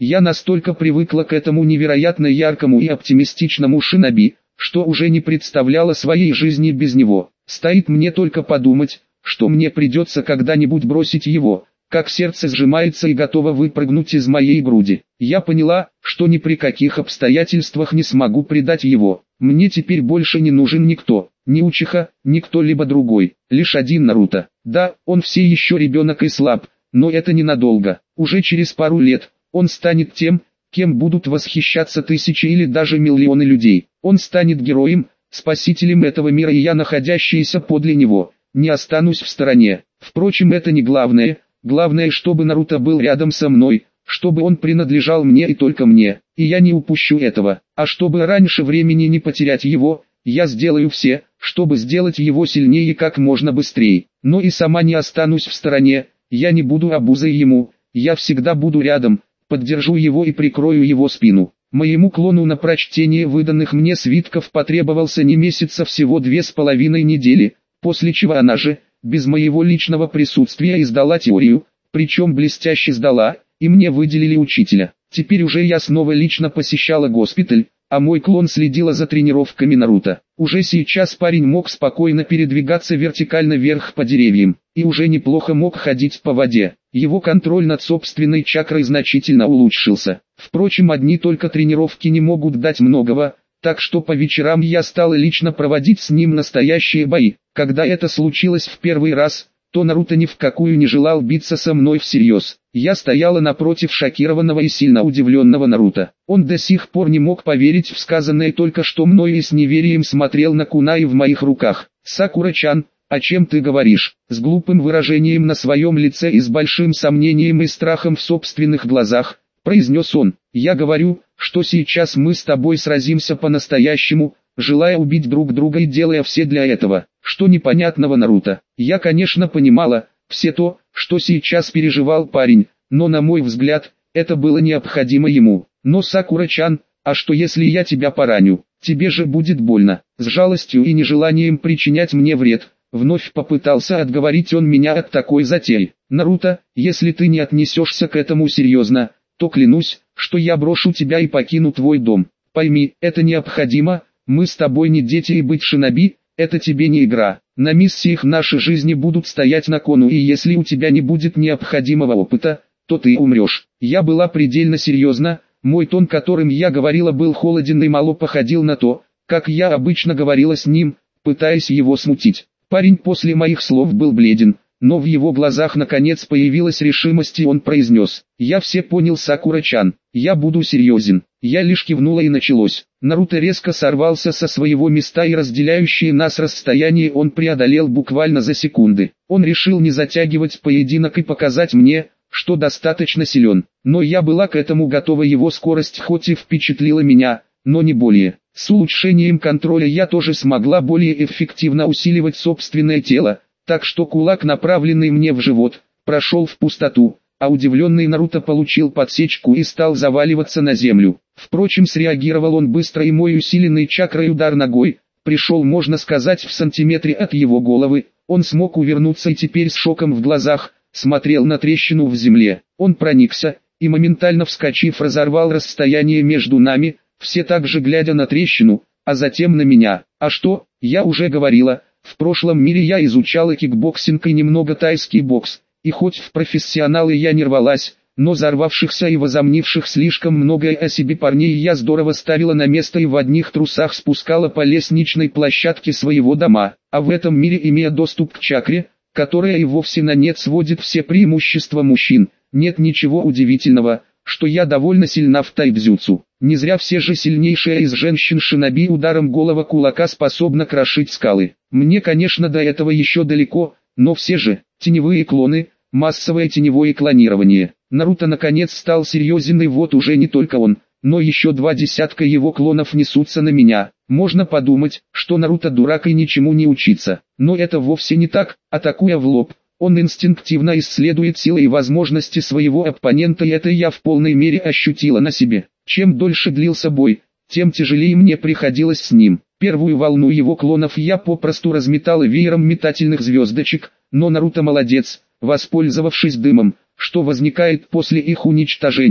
Я настолько привыкла к этому невероятно яркому и оптимистичному шиноби, что уже не представляла своей жизни без него. Стоит мне только подумать, что мне придется когда-нибудь бросить его, как сердце сжимается и готово выпрыгнуть из моей груди. Я поняла, что ни при каких обстоятельствах не смогу предать его. Мне теперь больше не нужен никто, ни Учиха, ни кто-либо другой, лишь один Наруто. Да, он все еще ребенок и слаб, но это ненадолго. Уже через пару лет он станет тем, кем будут восхищаться тысячи или даже миллионы людей. Он станет героем, спасителем этого мира, и я, находящаяся подле него, не останусь в стороне. Впрочем, это не главное. Главное, чтобы Наруто был рядом со мной, чтобы он принадлежал мне и только мне, и я не упущу этого. А чтобы раньше времени не потерять его, я сделаю все, чтобы сделать его сильнее как можно быстрее. Но и сама не останусь в стороне, я не буду обузой ему, я всегда буду рядом, поддержу его и прикрою его спину. Моему клону на прочтение выданных мне свитков потребовался не месяц, а всего 2,5 недели, после чего она же, без моего личного присутствия, издала теорию, причем блестяще сдала, и мне выделили учителя. Теперь уже я снова лично посещала госпиталь, а мой клон следила за тренировками Наруто. Уже сейчас парень мог спокойно передвигаться вертикально вверх по деревьям, и уже неплохо мог ходить по воде. Его контроль над собственной чакрой значительно улучшился. Впрочем, одни только тренировки не могут дать многого, так что по вечерам я стала лично проводить с ним настоящие бои. Когда это случилось в первый раз, то Наруто ни в какую не желал биться со мной всерьез. Я стояла напротив шокированного и сильно удивленного Наруто. Он до сих пор не мог поверить в сказанное только что мной и с неверием смотрел на кунаи в моих руках. «Сакура-чан, о чем ты говоришь?» С глупым выражением на своем лице и с большим сомнением и страхом в собственных глазах, произнес он. «Я говорю, что сейчас мы с тобой сразимся по-настоящему, желая убить друг друга и делая все для этого». Что непонятного, Наруто? Я, конечно, понимала все то, что сейчас переживал парень, но на мой взгляд, это было необходимо ему. Но Сакура-чан, а что если я тебя пораню? Тебе же будет больно. С жалостью и нежеланием причинять мне вред, вновь попытался отговорить он меня от такой затеи. Наруто, если ты не отнесешься к этому серьезно, то клянусь, что я брошу тебя и покину твой дом. Пойми, это необходимо, мы с тобой не дети, и быть шиноби — это тебе не игра. На миссиях наши жизни будут стоять на кону, и если у тебя не будет необходимого опыта, то ты умрешь. Я была предельно серьезна, мой тон, которым я говорила, был холоден и мало походил на то, как я обычно говорила с ним, пытаясь его смутить. Парень после моих слов был бледен, но в его глазах наконец появилась решимость, и он произнес: «Я все понял, Сакура-чан, я буду серьезен». Я лишь кивнула, и началось. Наруто резко сорвался со своего места, и разделяющее нас расстояние он преодолел буквально за секунды. Он решил не затягивать поединок и показать мне, что достаточно силен. Но я была к этому готова, его скорость хоть и впечатлила меня, но не более. С улучшением контроля я тоже смогла более эффективно усиливать собственное тело, так что кулак, направленный мне в живот, прошел в пустоту, а удивленный Наруто получил подсечку и стал заваливаться на землю. Впрочем, среагировал он быстро, и мой усиленный чакрой удар ногой пришел, можно сказать, в сантиметре от его головы. Он смог увернуться и теперь с шоком в глазах смотрел на трещину в земле. Он проникся и, моментально вскочив, разорвал расстояние между нами, все так же глядя на трещину, а затем на меня. А что, я уже говорила, в прошлом мире я изучала кикбоксинг и немного тайский бокс, и хоть в профессионалы я не рвалась, но взорвавшихся и возомнивших слишком многое о себе парней я здорово ставила на место и в одних трусах спускала по лестничной площадке своего дома. А в этом мире, имея доступ к чакре, которая и вовсе на нет сводит все преимущества мужчин, нет ничего удивительного, что я довольно сильна в тайцзюцу. Не зря все же сильнейшая из женщин шиноби ударом голого кулака способна крошить скалы. Мне, конечно, до этого еще далеко, но все же, теневые клоны, массовое теневое клонирование. Наруто наконец стал серьезен, и вот уже не только он, но еще 20 его клонов несутся на меня. Можно подумать, что Наруто дурак и ничему не учится. Но это вовсе не так. Атакуя в лоб, он инстинктивно исследует силы и возможности своего оппонента, и это я в полной мере ощутила на себе. Чем дольше длился бой, тем тяжелее мне приходилось с ним. Первую волну его клонов я попросту разметала веером метательных звездочек, но Наруто молодец, воспользовавшись дымом, что возникает после их уничтожения,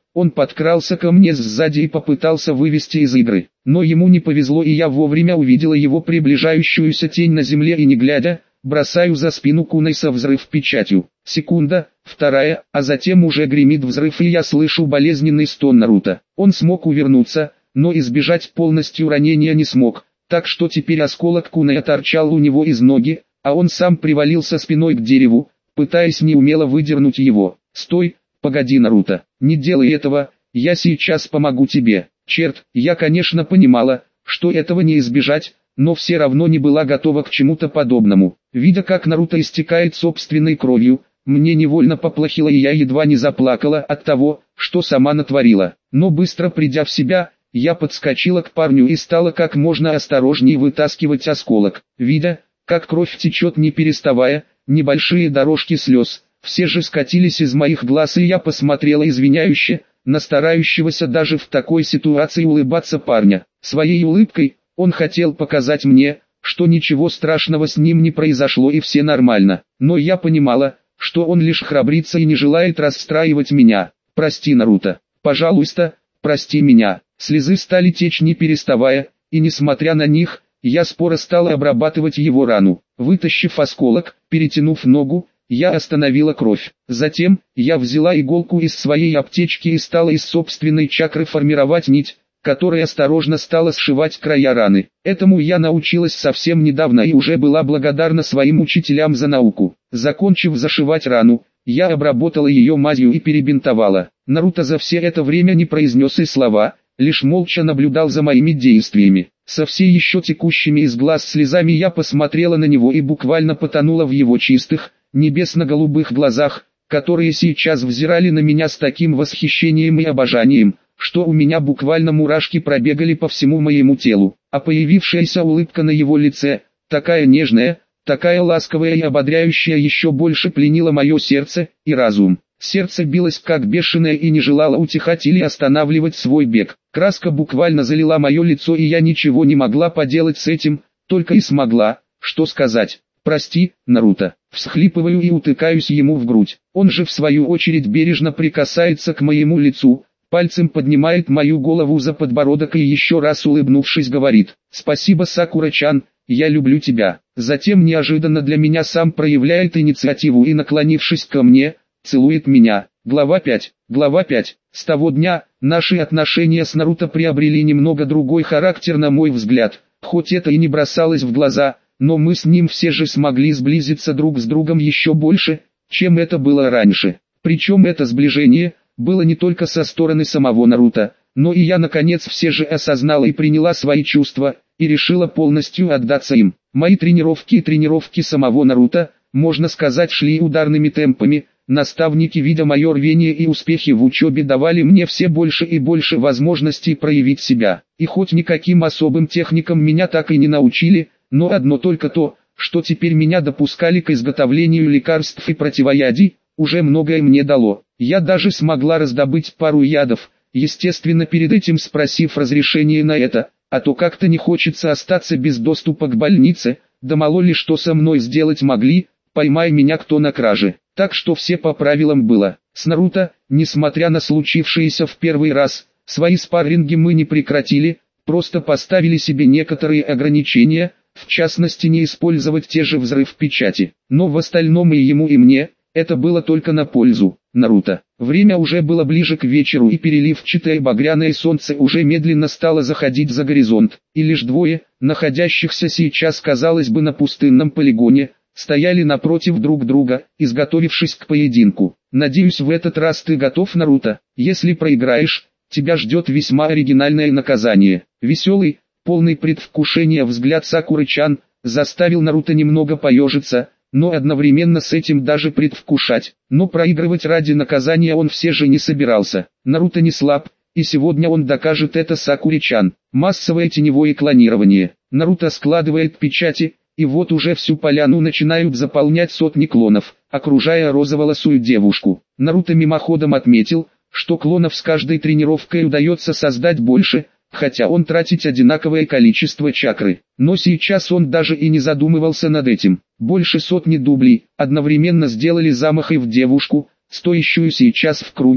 он подкрался ко мне сзади и попытался вывести из игры. Но ему не повезло, и я вовремя увидела его приближающуюся тень на земле и не глядя, бросаю за спину Кунайса взрыв печатью. Секунда, вторая, а затем уже гремит взрыв, и я слышу болезненный стон Наруто. Он смог увернуться, но избежать полностью ранения не смог, так что теперь осколок кунай торчал у него из ноги, а он сам привалился спиной к дереву, пытаясь неумело выдернуть его. «Стой, погоди, Наруто, не делай этого, я сейчас помогу тебе». Черт, я конечно понимала, что этого не избежать, но все равно не была готова к чему-то подобному. Видя, как Наруто истекает собственной кровью, мне невольно поплохело, и я едва не заплакала от того, что сама натворила. Но быстро придя в себя, я подскочила к парню и стала как можно осторожнее вытаскивать осколок. Видя, как кровь течет не переставая, небольшие дорожки слез, все же скатились из моих глаз, и я посмотрела извиняюще на старающегося даже в такой ситуации улыбаться парня. Своей улыбкой он хотел показать мне, что ничего страшного с ним не произошло и все нормально. Но я понимала, что он лишь храбрится и не желает расстраивать меня. «Прости, Наруто, пожалуйста, прости меня». Слезы стали течь не переставая, и несмотря на них, я споро стала обрабатывать его рану. Вытащив осколок, перетянув ногу, я остановила кровь. Затем, я взяла иголку из своей аптечки и стала из собственной чакры формировать нить, которая осторожно стала сшивать края раны. Этому я научилась совсем недавно и уже была благодарна своим учителям за науку. Закончив зашивать рану, я обработала ее мазью и перебинтовала. Наруто за все это время не произнес и слова, лишь молча наблюдал за моими действиями. Со все еще текущими из глаз слезами я посмотрела на него и буквально потонула в его чистых, небесно-голубых глазах, которые сейчас взирали на меня с таким восхищением и обожанием, что у меня буквально мурашки пробегали по всему моему телу. А появившаяся улыбка на его лице, такая нежная, такая ласковая и ободряющая, еще больше пленила мое сердце и разум. Сердце билось как бешеное и не желало утихать или останавливать свой бег. Краска буквально залила мое лицо, и я ничего не могла поделать с этим, только и смогла, что сказать: «Прости, Наруто». Всхлипываю и утыкаюсь ему в грудь. Он же в свою очередь бережно прикасается к моему лицу, пальцем поднимает мою голову за подбородок и еще раз улыбнувшись говорит: «Спасибо, Сакура-чан, я люблю тебя». Затем неожиданно для меня сам проявляет инициативу и, наклонившись ко мне, целует меня. Глава 5. Глава 5. С того дня, наши отношения с Наруто приобрели немного другой характер, на мой взгляд. Хоть это и не бросалось в глаза, но мы с ним все же смогли сблизиться друг с другом еще больше, чем это было раньше. Причем это сближение было не только со стороны самого Наруто, но и я наконец все же осознала и приняла свои чувства, и решила полностью отдаться им. Мои тренировки и тренировки самого Наруто, можно сказать, шли ударными темпами. Наставники, видя мое рвение и успехи в учебе, давали мне все больше и больше возможностей проявить себя. И хоть никаким особым техникам меня так и не научили, но одно только то, что теперь меня допускали к изготовлению лекарств и противоядий, уже многое мне дало. Я даже смогла раздобыть пару ядов, естественно перед этим спросив разрешение на это, а то как-то не хочется остаться без доступа к больнице, да мало ли что со мной сделать могли, поймай меня кто на краже. Так что все по правилам было. С Наруто, несмотря на случившееся в первый раз, свои спарринги мы не прекратили, просто поставили себе некоторые ограничения, в частности не использовать те же взрыв печати. Но в остальном и ему, и мне, это было только на пользу. Наруто. Время уже было ближе к вечеру, и переливчатое багряное солнце уже медленно стало заходить за горизонт, и лишь двое, находящихся сейчас, казалось бы, на пустынном полигоне, стояли напротив друг друга, изготовившись к поединку. «Надеюсь, в этот раз ты готов, Наруто? Если проиграешь, тебя ждет весьма оригинальное наказание». Веселый, полный предвкушения взгляд Сакуры-чан заставил Наруто немного поежиться, но одновременно с этим даже предвкушать. Но проигрывать ради наказания он все же не собирался. Наруто не слаб, и сегодня он докажет это Сакуре-чан. Массовое теневое клонирование. Наруто складывает печати, и вот уже всю поляну начинают заполнять сотни клонов, окружая розоволосую девушку. Наруто мимоходом отметил, что клонов с каждой тренировкой удается создать больше, хотя он тратит одинаковое количество чакры. Но сейчас он даже и не задумывался над этим. Больше сотни дублей одновременно сделали замахи в девушку, стоящую сейчас в круге,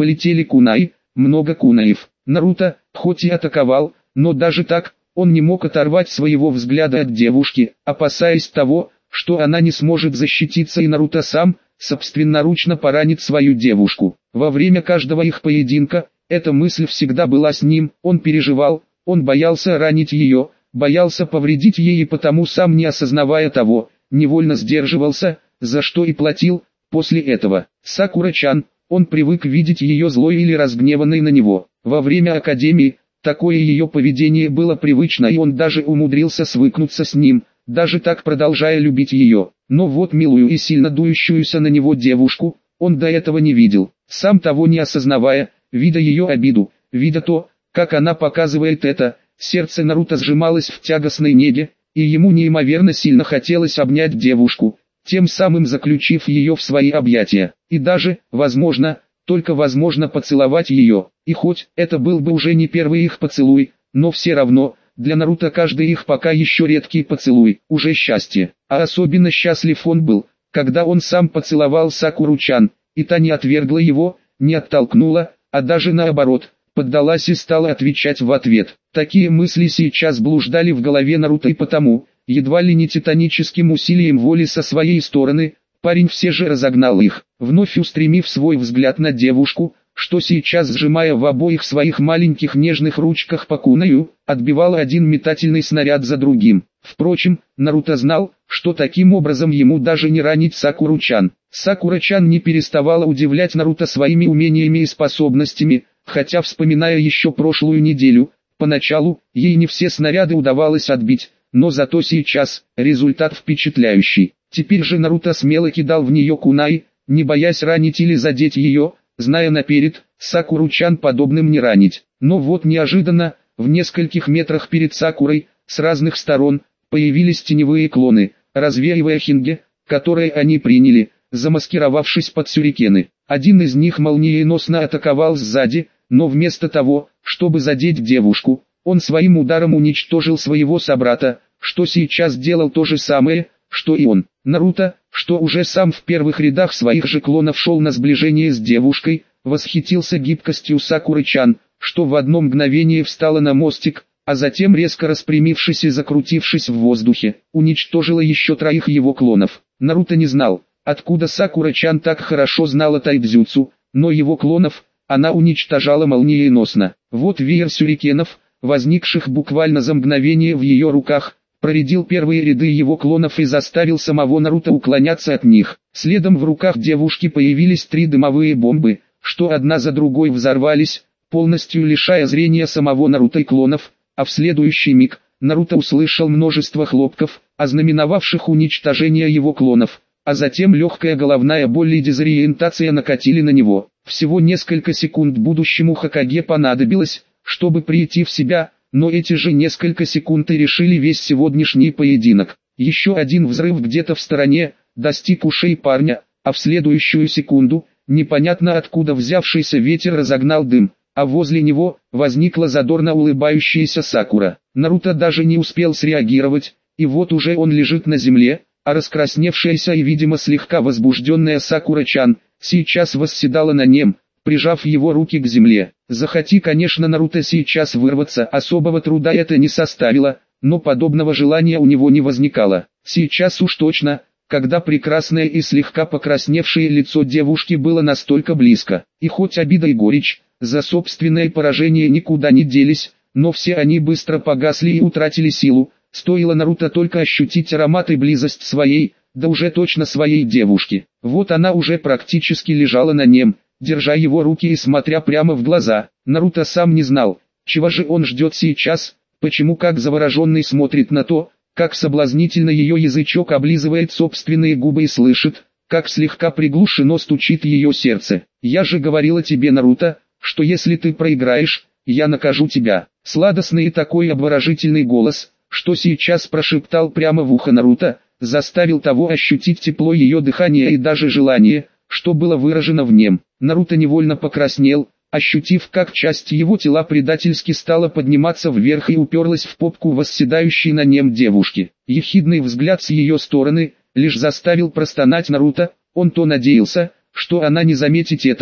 Полетели кунаи, много кунаев. Наруто, хоть и атаковал, но даже так, он не мог оторвать своего взгляда от девушки, опасаясь того, что она не сможет защититься и Наруто сам, собственноручно поранит свою девушку. Во время каждого их поединка, эта мысль всегда была с ним, он переживал, он боялся ранить ее, боялся повредить ей и потому сам не осознавая того, невольно сдерживался, за что и платил, после этого. Сакура-чан, он привык видеть ее злой или разгневанной на него. Во время академии, такое ее поведение было привычно и он даже умудрился свыкнуться с ним, даже так продолжая любить ее. Но вот милую и сильно дующуюся на него девушку, он до этого не видел. Сам того не осознавая, видя ее обиду, видя то, как она показывает это, сердце Наруто сжималось в тягостной неге, и ему неимоверно сильно хотелось обнять девушку, тем самым заключив ее в свои объятия, и даже, возможно, только возможно поцеловать ее. И хоть это был бы уже не первый их поцелуй, но все равно, для Наруто каждый их пока еще редкий поцелуй, уже счастье. А особенно счастлив он был, когда он сам поцеловал Сакуру-чан, и та не отвергла его, не оттолкнула, а даже наоборот, поддалась и стала отвечать в ответ. Такие мысли сейчас блуждали в голове Наруто и потому, едва ли не титаническим усилием воли со своей стороны, парень все же разогнал их, вновь устремив свой взгляд на девушку, что сейчас сжимая в обоих своих маленьких нежных ручках по кунаю, отбивала один метательный снаряд за другим. Впрочем, Наруто знал, что таким образом ему даже не ранить Сакуру-чан. Сакура-чан не переставала удивлять Наруто своими умениями и способностями, хотя вспоминая еще прошлую неделю, поначалу, ей не все снаряды удавалось отбить, но зато сейчас, результат впечатляющий. Теперь же Наруто смело кидал в нее кунай, не боясь ранить или задеть ее, зная наперед, Сакуру-чан подобным не ранить. Но вот неожиданно, в нескольких метрах перед Сакурой, с разных сторон, появились теневые клоны, развеивая хинге, которые они приняли, замаскировавшись под сюрикены. Один из них молниеносно атаковал сзади, но вместо того, чтобы задеть девушку, он своим ударом уничтожил своего собрата, что сейчас делал то же самое, что и он. Наруто, что уже сам в первых рядах своих же клонов шел на сближение с девушкой, восхитился гибкостью Сакуры-чан, что в одно мгновение встала на мостик, а затем резко распрямившись и закрутившись в воздухе, уничтожила еще троих его клонов. Наруто не знал, откуда Сакура-чан так хорошо знала тайдзюцу, но его клонов она уничтожала молниеносно. Вот веер сюрикенов, возникших буквально за мгновение в ее руках, проредил первые ряды его клонов и заставил самого Наруто уклоняться от них. Следом в руках девушки появились 3 дымовые бомбы, что одна за другой взорвались, полностью лишая зрения самого Наруто и клонов, а в следующий миг Наруто услышал множество хлопков, ознаменовавших уничтожение его клонов, а затем легкая головная боль и дезориентация накатили на него. Всего несколько секунд будущему Хокаге понадобилось, чтобы прийти в себя, но эти же несколько секунд и решили весь сегодняшний поединок. Еще один взрыв где-то в стороне, достиг ушей парня, а в следующую секунду, непонятно откуда взявшийся ветер разогнал дым, а возле него возникла задорно улыбающаяся Сакура. Наруто даже не успел среагировать, и вот уже он лежит на земле, а раскрасневшаяся и видимо слегка возбужденная Сакура-чан сейчас восседала на нем, прижав его руки к земле. Захоти, конечно, Наруто сейчас вырваться, особого труда это не составило, но подобного желания у него не возникало. Сейчас уж точно, когда прекрасное и слегка покрасневшее лицо девушки было настолько близко, и хоть обида и горечь за собственное поражение никуда не делись, но все они быстро погасли и утратили силу, стоило Наруто только ощутить аромат и близость своей, да уже точно своей девушки. Вот она уже практически лежала на нем, держа его руки и смотря прямо в глаза. Наруто сам не знал, чего же он ждет сейчас, почему как завороженный смотрит на то, как соблазнительно ее язычок облизывает собственные губы и слышит, как слегка приглушено стучит ее сердце. «Я же говорила тебе, Наруто, что если ты проиграешь, я накажу тебя». Сладостный и такой обворожительный голос, что сейчас прошептал прямо в ухо Наруто, заставил того ощутить тепло ее дыхания и даже желание, что было выражено в нем. Наруто невольно покраснел, ощутив, как часть его тела предательски стала подниматься вверх и уперлась в попку восседающей на нем девушки. Ехидный взгляд с ее стороны лишь заставил простонать Наруто, он то надеялся, что она не заметит этого,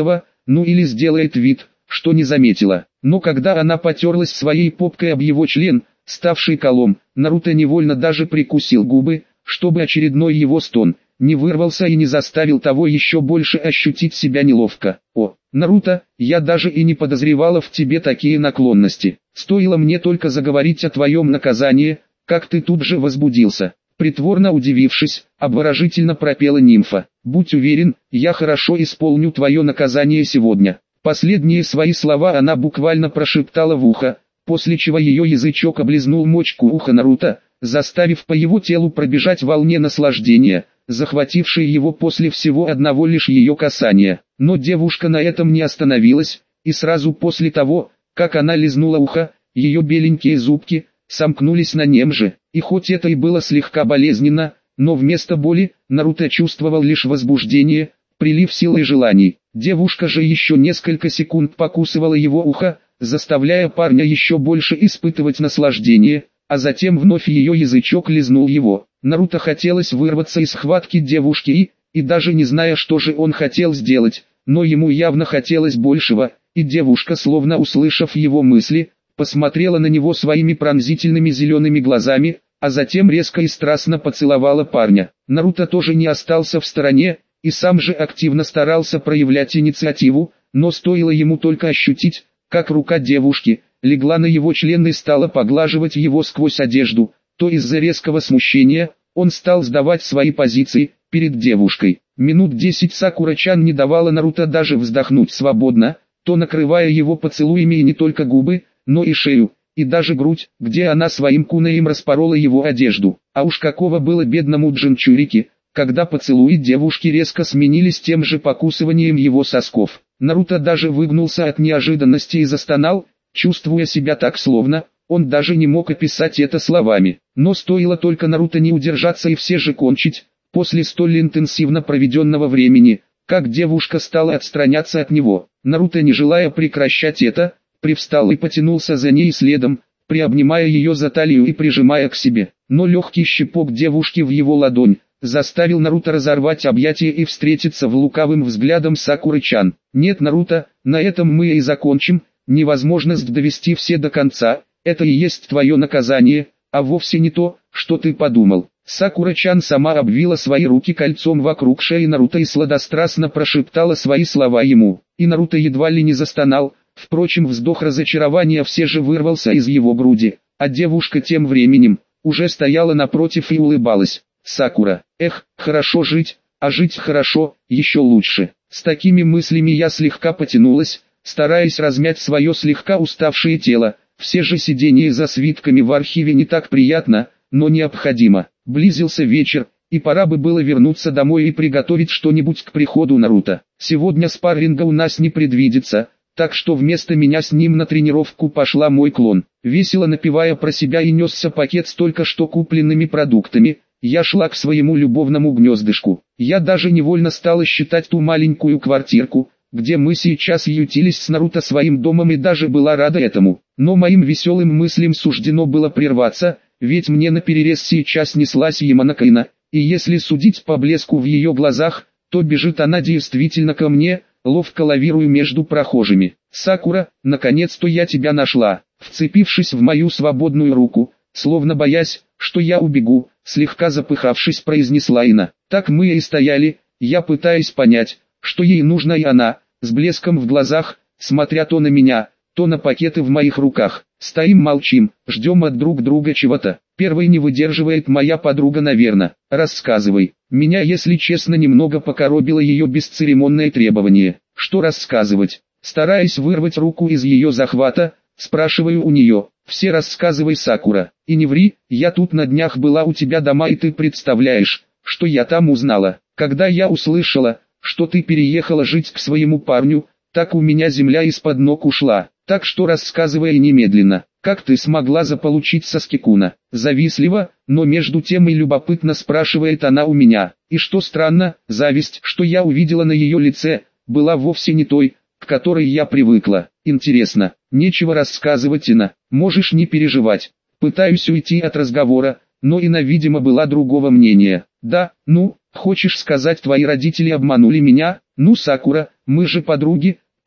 ну или сделает вид, что не заметила. Но когда она потерлась своей попкой об его член, ставший колом, Наруто невольно даже прикусил губы, чтобы очередной его стон не вырвался и не заставил того еще больше ощутить себя неловко. О, Наруто, я даже и не подозревала в тебе такие наклонности. Стоило мне только заговорить о твоем наказании, как ты тут же возбудился. Притворно удивившись, обворожительно пропела нимфа. Будь уверен, я хорошо исполню твое наказание сегодня. Последние свои слова она буквально прошептала в ухо, после чего ее язычок облизнул мочку уха Наруто, заставив по его телу пробежать волне наслаждения, захватившей его после всего одного лишь ее касания. Но девушка на этом не остановилась, и сразу после того, как она лизнула ухо, ее беленькие зубки сомкнулись на нем же, и хоть это и было слегка болезненно, но вместо боли Наруто чувствовал лишь возбуждение, прилив сил и желаний. Девушка же еще несколько секунд покусывала его ухо, заставляя парня еще больше испытывать наслаждение, а затем вновь ее язычок лизнул его. Наруто хотелось вырваться из схватки девушки и даже не зная, что же он хотел сделать, но ему явно хотелось большего, и девушка, словно услышав его мысли, посмотрела на него своими пронзительными зелеными глазами, а затем резко и страстно поцеловала парня. Наруто тоже не остался в стороне, и сам же активно старался проявлять инициативу, но стоило ему только ощутить, как рука девушки легла на его член и стала поглаживать его сквозь одежду, то из-за резкого смущения он стал сдавать свои позиции перед девушкой. Минут 10 Сакура-чан не давала Наруто даже вздохнуть свободно, то накрывая его поцелуями и не только губы, но и шею, и даже грудь, где она своим кунаем распорола его одежду. А уж какого было бедному Джинчурике, когда поцелуи девушки резко сменились тем же покусыванием его сосков. Наруто даже выгнулся от неожиданности и застонал, чувствуя себя так словно, он даже не мог описать это словами. Но стоило только Наруто не удержаться и все же кончить, после столь интенсивно проведенного времени, как девушка стала отстраняться от него. Наруто, не желая прекращать это, привстал и потянулся за ней следом, приобнимая ее за талию и прижимая к себе. Но легкий щипок девушки в его ладонь заставил Наруто разорвать объятия и встретиться в лукавым взглядом Сакуры-чан. «Нет, Наруто, на этом мы и закончим, невозможность довести все до конца, это и есть твое наказание, а вовсе не то, что ты подумал». Сакура-чан сама обвила свои руки кольцом вокруг шеи Наруто и сладострастно прошептала свои слова ему. И Наруто едва ли не застонал, впрочем вздох разочарования все же вырвался из его груди, а девушка тем временем уже стояла напротив и улыбалась. «Сакура, эх, хорошо жить, а жить хорошо, еще лучше». С такими мыслями я слегка потянулась, стараясь размять свое слегка уставшее тело. Все же сидение за свитками в архиве не так приятно, но необходимо. Близился вечер, и пора бы было вернуться домой и приготовить что-нибудь к приходу Наруто. Сегодня спарринга у нас не предвидится, так что вместо меня с ним на тренировку пошла мой клон. Весело напевая про себя и несся пакет с только что купленными продуктами, я шла к своему любовному гнездышку. Я даже невольно стала считать ту маленькую квартирку, где мы сейчас ютились с Наруто своим домом, и даже была рада этому. Но моим веселым мыслям суждено было прерваться, ведь мне наперерез сейчас неслась Яманакайна, и если судить по блеску в ее глазах, то бежит она действительно ко мне, ловко лавируя между прохожими. «Сакура, наконец-то я тебя нашла!» Вцепившись в мою свободную руку, словно боясь, что я убегу, слегка запыхавшись, произнесла Ина. Так мы и стояли, я пытаясь понять, что ей нужно, и она, с блеском в глазах, смотря то на меня, то на пакеты в моих руках. Стоим, молчим, ждем от друг друга чего-то. Первой не выдерживает моя подруга, наверное. «Рассказывай». Меня, если честно, немного покоробило ее бесцеремонное требование. Что рассказывать? Стараясь вырвать руку из ее захвата, спрашиваю у нее. «Все рассказывай, Сакура. И не ври, я тут на днях была у тебя дома, и ты представляешь, что я там узнала. Когда я услышала, что ты переехала жить к своему парню, так у меня земля из-под ног ушла. Так что рассказывай немедленно, как ты смогла заполучить Саскекуна». Завистливо, но между тем и любопытно спрашивает она у меня. И что странно, зависть, что я увидела на ее лице, была вовсе не той, к которой я привыкла. Интересно, нечего рассказывать, Ина, можешь не переживать. Пытаюсь уйти от разговора, но Ина, видимо, была другого мнения. «Да, ну, хочешь сказать, твои родители обманули меня? Ну, Сакура, мы же подруги»,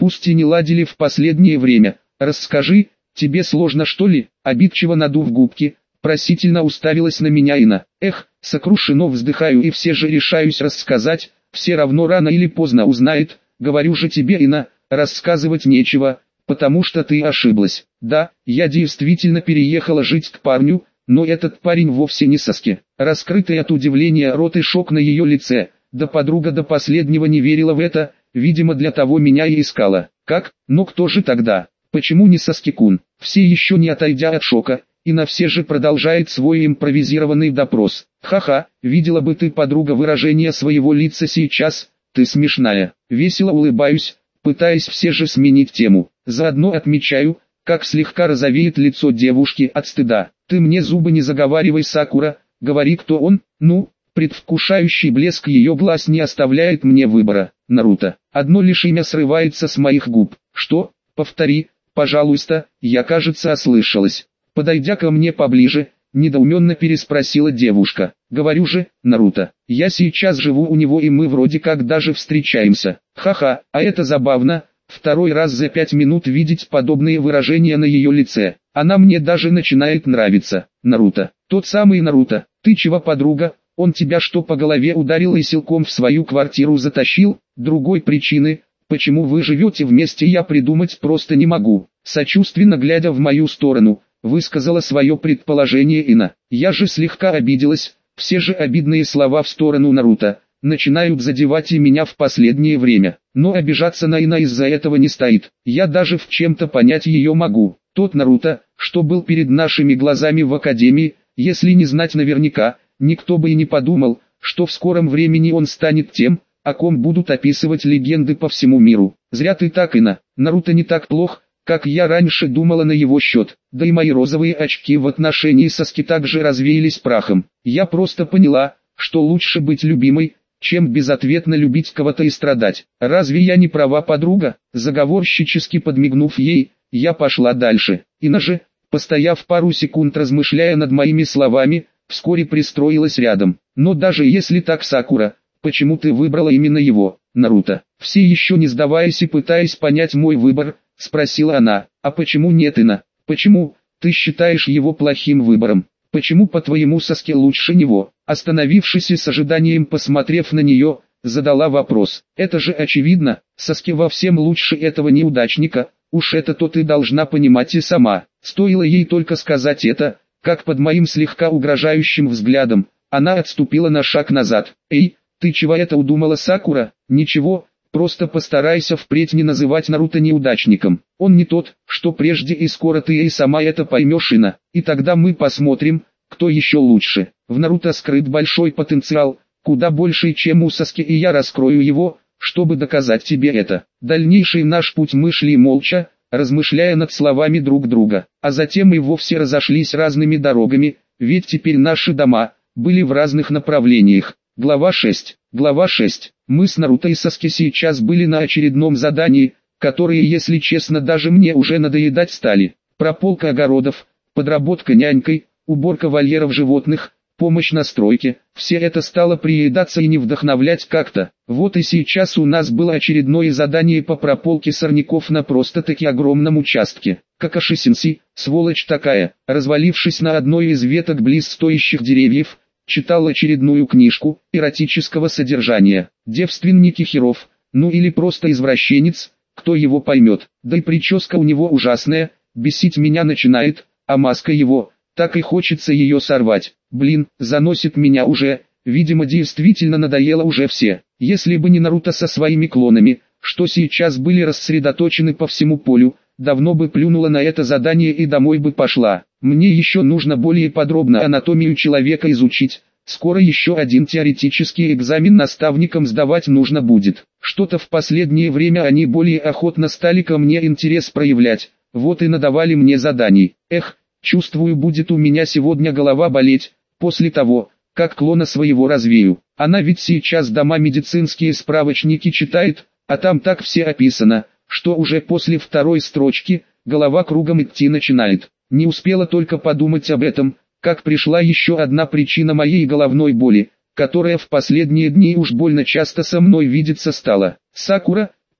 пусть и не ладили в последнее время. Расскажи, тебе сложно что ли? Обидчиво надув губки, просительно уставилась на меня Инна. Эх, сокрушенно вздыхаю и все же решаюсь рассказать, все равно рано или поздно узнает, говорю же тебе Инна, рассказывать нечего, потому что ты ошиблась. Да, я действительно переехала жить к парню, но этот парень вовсе не Саске. Раскрытый от удивления рот и шок на ее лице, да подруга до последнего не верила в это, видимо для того меня и искала. Как? Но кто же тогда? Почему не Саски-кун? Все еще не отойдя от шока, Инна все же продолжает свой импровизированный допрос. Ха-ха, видела бы ты, подруга, выражение своего лица сейчас, ты смешная. Весело улыбаюсь, пытаясь все же сменить тему. Заодно отмечаю, как слегка розовеет лицо девушки от стыда. Ты мне зубы не заговаривай, Сакура, говори, кто он. Ну, предвкушающий блеск ее глаз не оставляет мне выбора. Наруто. Одно лишь имя срывается с моих губ. Что? Повтори, пожалуйста, я, кажется, ослышалась. Подойдя ко мне поближе, недоуменно переспросила девушка. Говорю же, Наруто, я сейчас живу у него и мы вроде как даже встречаемся. Ха-ха, а это забавно, второй раз за 5 минут видеть подобные выражения на ее лице. Она мне даже начинает нравиться. Наруто, тот самый Наруто, ты чего, подруга, он тебя что, по голове ударил и силком в свою квартиру затащил? Другой причины, почему вы живете вместе, я придумать просто не могу. Сочувственно глядя в мою сторону, высказала свое предположение Инна. Я же слегка обиделась, все же обидные слова в сторону Наруто начинают задевать и меня в последнее время. Но обижаться на Инна из-за этого не стоит. Я даже в чем-то понять ее могу. Тот Наруто, что был перед нашими глазами в академии, если не знать наверняка, никто бы и не подумал, что в скором времени он станет тем, о ком будут описывать легенды по всему миру. Зря ты так, Инна. Наруто не так плох, как я раньше думала на его счет, да и мои розовые очки в отношении Саски также развеялись прахом. Я просто поняла, что лучше быть любимой, чем безответно любить кого-то и страдать. Разве я не права, подруга? Заговорщически подмигнув ей, я пошла дальше. Инна же, постояв пару секунд размышляя над моими словами, вскоре пристроилась рядом. Но даже если так, Сакура, почему ты выбрала именно его, Наруто? Все еще не сдаваясь и пытаясь понять мой выбор, спросила она. А почему нет, Инна? Почему ты считаешь его плохим выбором? Почему, по-твоему, Саске лучше него? Остановившись и с ожиданием посмотрев на нее, задала вопрос. Это же очевидно, Саске во всем лучше этого неудачника, уж это-то ты должна понимать и сама. Стоило ей только сказать это, как под моим слегка угрожающим взглядом, она отступила на шаг назад. Эй, ты чего это удумала, Сакура? Ничего, просто постарайся впредь не называть Наруто неудачником. Он не тот, что прежде, и скоро ты и сама это поймешь, Инна. И тогда мы посмотрим, кто еще лучше. В Наруто скрыт большой потенциал, куда больше, чем у Саски, и я раскрою его, чтобы доказать тебе это. Дальнейший наш путь мы шли молча, размышляя над словами друг друга, а затем и вовсе разошлись разными дорогами, ведь теперь наши дома были в разных направлениях. Глава 6. Глава 6. Мы с Наруто и Саски сейчас были на очередном задании, которые, если честно, даже мне уже надоедать стали. Прополка огородов, подработка нянькой, уборка вольеров животных, помощь на стройке, все это стало приедаться и не вдохновлять как-то. Вот и сейчас у нас было очередное задание по прополке сорняков на просто-таки огромном участке. Какаши-сенси, сволочь такая, развалившись на одной из веток близ стоящих деревьев, читал очередную книжку эротического содержания. Девственники херов, ну или просто извращенец, кто его поймет. Да и прическа у него ужасная, бесить меня начинает, а маска его, так и хочется ее сорвать. Блин, заносит меня уже, видимо действительно надоело уже все. Если бы не Наруто со своими клонами, что сейчас были рассредоточены по всему полю, давно бы плюнула на это задание и домой бы пошла. Мне еще нужно более подробно анатомию человека изучить. Скоро еще один теоретический экзамен наставникам сдавать нужно будет. Что-то в последнее время они более охотно стали ко мне интерес проявлять. Вот и надавали мне заданий. Эх, чувствую, будет у меня сегодня голова болеть, после того, как клона своего развею. Она ведь сейчас дома медицинские справочники читает, а там так все описано, что уже после второй строчки, голова кругом идти начинает. Не успела только подумать об этом, как пришла еще одна причина моей головной боли, которая в последние дни уж больно часто со мной видеться стала. Сакура,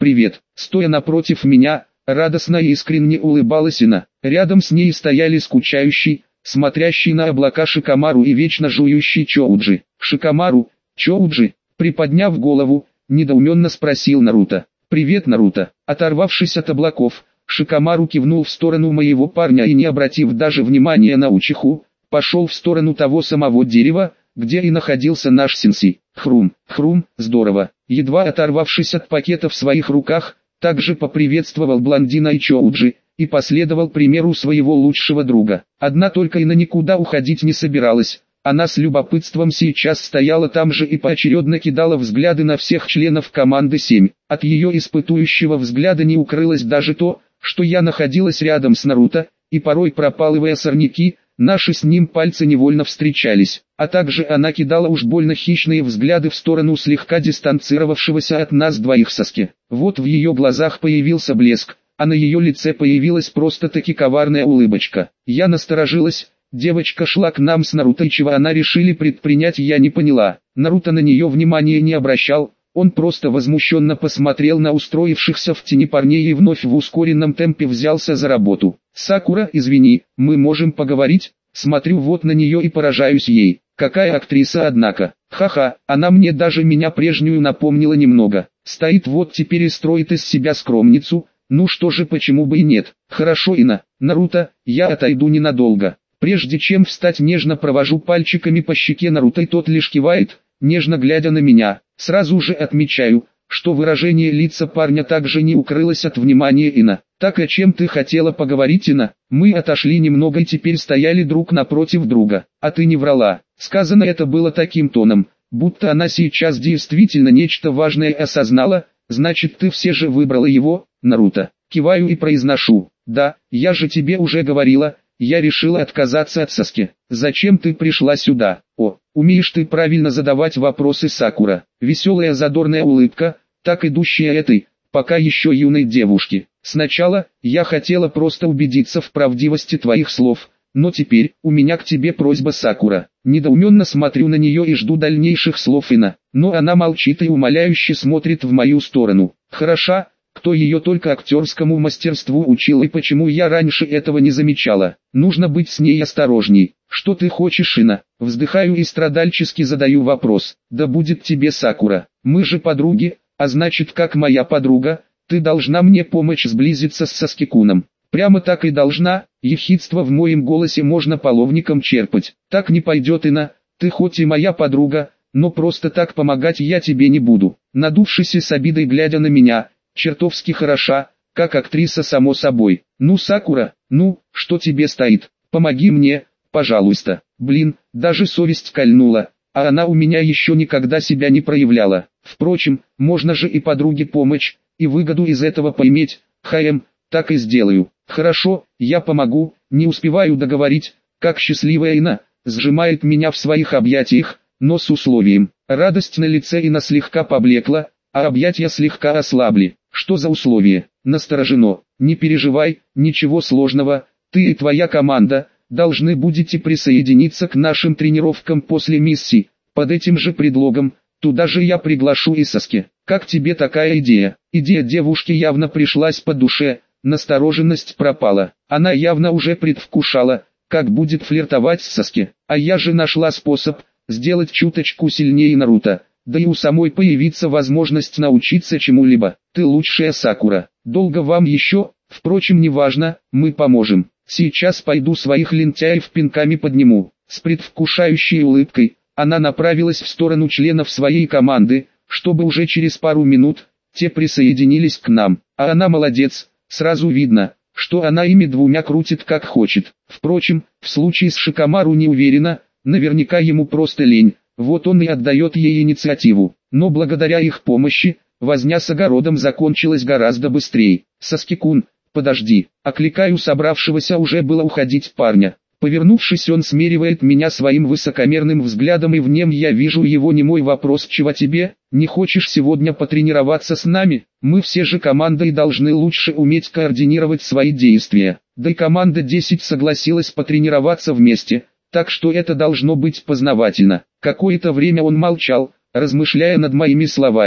«Привет». Стоя напротив меня, радостно и искренне улыбалась Ина. Рядом с ней стояли скучающий, смотрящий на облака Шикамару и вечно жующий Чоуджи. «Шикамару, Чоуджи», приподняв голову, недоуменно спросил Наруто. «Привет, Наруто». Оторвавшись от облаков, Шикамару кивнул в сторону моего парня и, не обратив даже внимания на Учиху, пошел в сторону того самого дерева, где и находился наш сенсей. Хрум, здорово. Едва оторвавшись от пакета в своих руках, также поприветствовал блондина и Чоуджи, и последовал примеру своего лучшего друга. Одна только Ина никуда уходить не собиралась. Она с любопытством сейчас стояла там же и поочередно кидала взгляды на всех членов команды 7. От ее испытующего взгляда не укрылось даже то, что я находилась рядом с Наруто, и порой пропалывая сорняки, наши с ним пальцы невольно встречались. А также она кидала уж больно хищные взгляды в сторону слегка дистанцировавшегося от нас двоих Саски. Вот в ее глазах появился блеск, а на ее лице появилась просто-таки коварная улыбочка. Я насторожилась. Девочка шла к нам с Наруто, и чего она решили предпринять, я не поняла. Наруто на нее внимания не обращал, он просто возмущенно посмотрел на устроившихся в тени парней и вновь в ускоренном темпе взялся за работу. «Сакура, извини, мы можем поговорить?» Смотрю вот на нее и поражаюсь ей. Какая актриса, однако. Ха-ха, она мне даже меня прежнюю напомнила немного. Стоит вот теперь и строит из себя скромницу. Ну что же, почему бы и нет. Хорошо, Ина. Наруто, я отойду ненадолго. Прежде чем встать, нежно провожу пальчиками по щеке Наруто, и тот лишь кивает, нежно глядя на меня. Сразу же отмечаю, что выражение лица парня также не укрылось от внимания Ина. «Так, о чем ты хотела поговорить, Ина?» Мы отошли немного и теперь стояли друг напротив друга. «А ты не врала». Сказано это было таким тоном, будто она сейчас действительно нечто важное осознала. «Значит, ты все же выбрала его, Наруто?» Киваю и произношу: «Да, я же тебе уже говорила». Я решила отказаться от Саски. Зачем ты пришла сюда? О, умеешь ты правильно задавать вопросы, Сакура. Веселая задорная улыбка, так идущая этой, пока еще юной девушки. Сначала, я хотела просто убедиться в правдивости твоих слов, но теперь, у меня к тебе просьба, Сакура. Недоуменно смотрю на нее и жду дальнейших слов Ина, но она молчит и умоляюще смотрит в мою сторону. Хороша. Кто ее только актерскому мастерству учил и почему я раньше этого не замечала? Нужно быть с ней осторожней. Что ты хочешь, Ина? Вздыхаю и страдальчески задаю вопрос. Да будет тебе, Сакура. Мы же подруги, а значит, как моя подруга, ты должна мне помочь сблизиться с Саски-куном. Прямо так и должна. Ехидство в моем голосе можно половником черпать. Так не пойдет, Ина. Ты хоть и моя подруга, но просто так помогать я тебе не буду. Надувшись и с обидой глядя на меня, чертовски хороша, как актриса, само собой. Ну, Сакура, ну, что тебе стоит? Помоги мне, пожалуйста. Блин, даже совесть кольнула, а она у меня еще никогда себя не проявляла. Впрочем, можно же и подруге помочь, и выгоду из этого поиметь. Так и сделаю. Хорошо, я помогу. Не успеваю договорить, как счастливая Ина сжимает меня в своих объятиях, но с условием. Радость на лице Ина слегка поблекла, а объятия слегка ослабли. Что за условие? Насторожено. Не переживай, ничего сложного. Ты и твоя команда должны будете присоединиться к нашим тренировкам после миссии. Под этим же предлогом, туда же я приглашу и Саски. Как тебе такая идея? Идея девушки явно пришлась по душе, настороженность пропала. Она явно уже предвкушала, как будет флиртовать с Саски. А я же нашла способ сделать чуточку сильнее Наруто. Да и у самой появится возможность научиться чему-либо. Ты лучшая, Сакура. Долго вам еще? Впрочем, неважно, мы поможем. Сейчас пойду своих лентяев пинками подниму. С предвкушающей улыбкой, она направилась в сторону членов своей команды, чтобы уже через пару минут, те присоединились к нам. А она молодец, сразу видно, что она ими двумя крутит как хочет. Впрочем, в случае с Шикамару не уверена, наверняка ему просто лень. Вот он и отдает ей инициативу. Но благодаря их помощи, возня с огородом закончилась гораздо быстрее. Саски-кун, подожди. Окликаю собравшегося уже было уходить парня. Повернувшись, он смеривает меня своим высокомерным взглядом, и в нем я вижу его немой вопрос: чего тебе? Не хочешь сегодня потренироваться с нами? Мы все же команда и должны лучше уметь координировать свои действия. Да и команда 10 согласилась потренироваться вместе. Так что это должно быть познавательно. Какое-то время он молчал, размышляя над моими словами.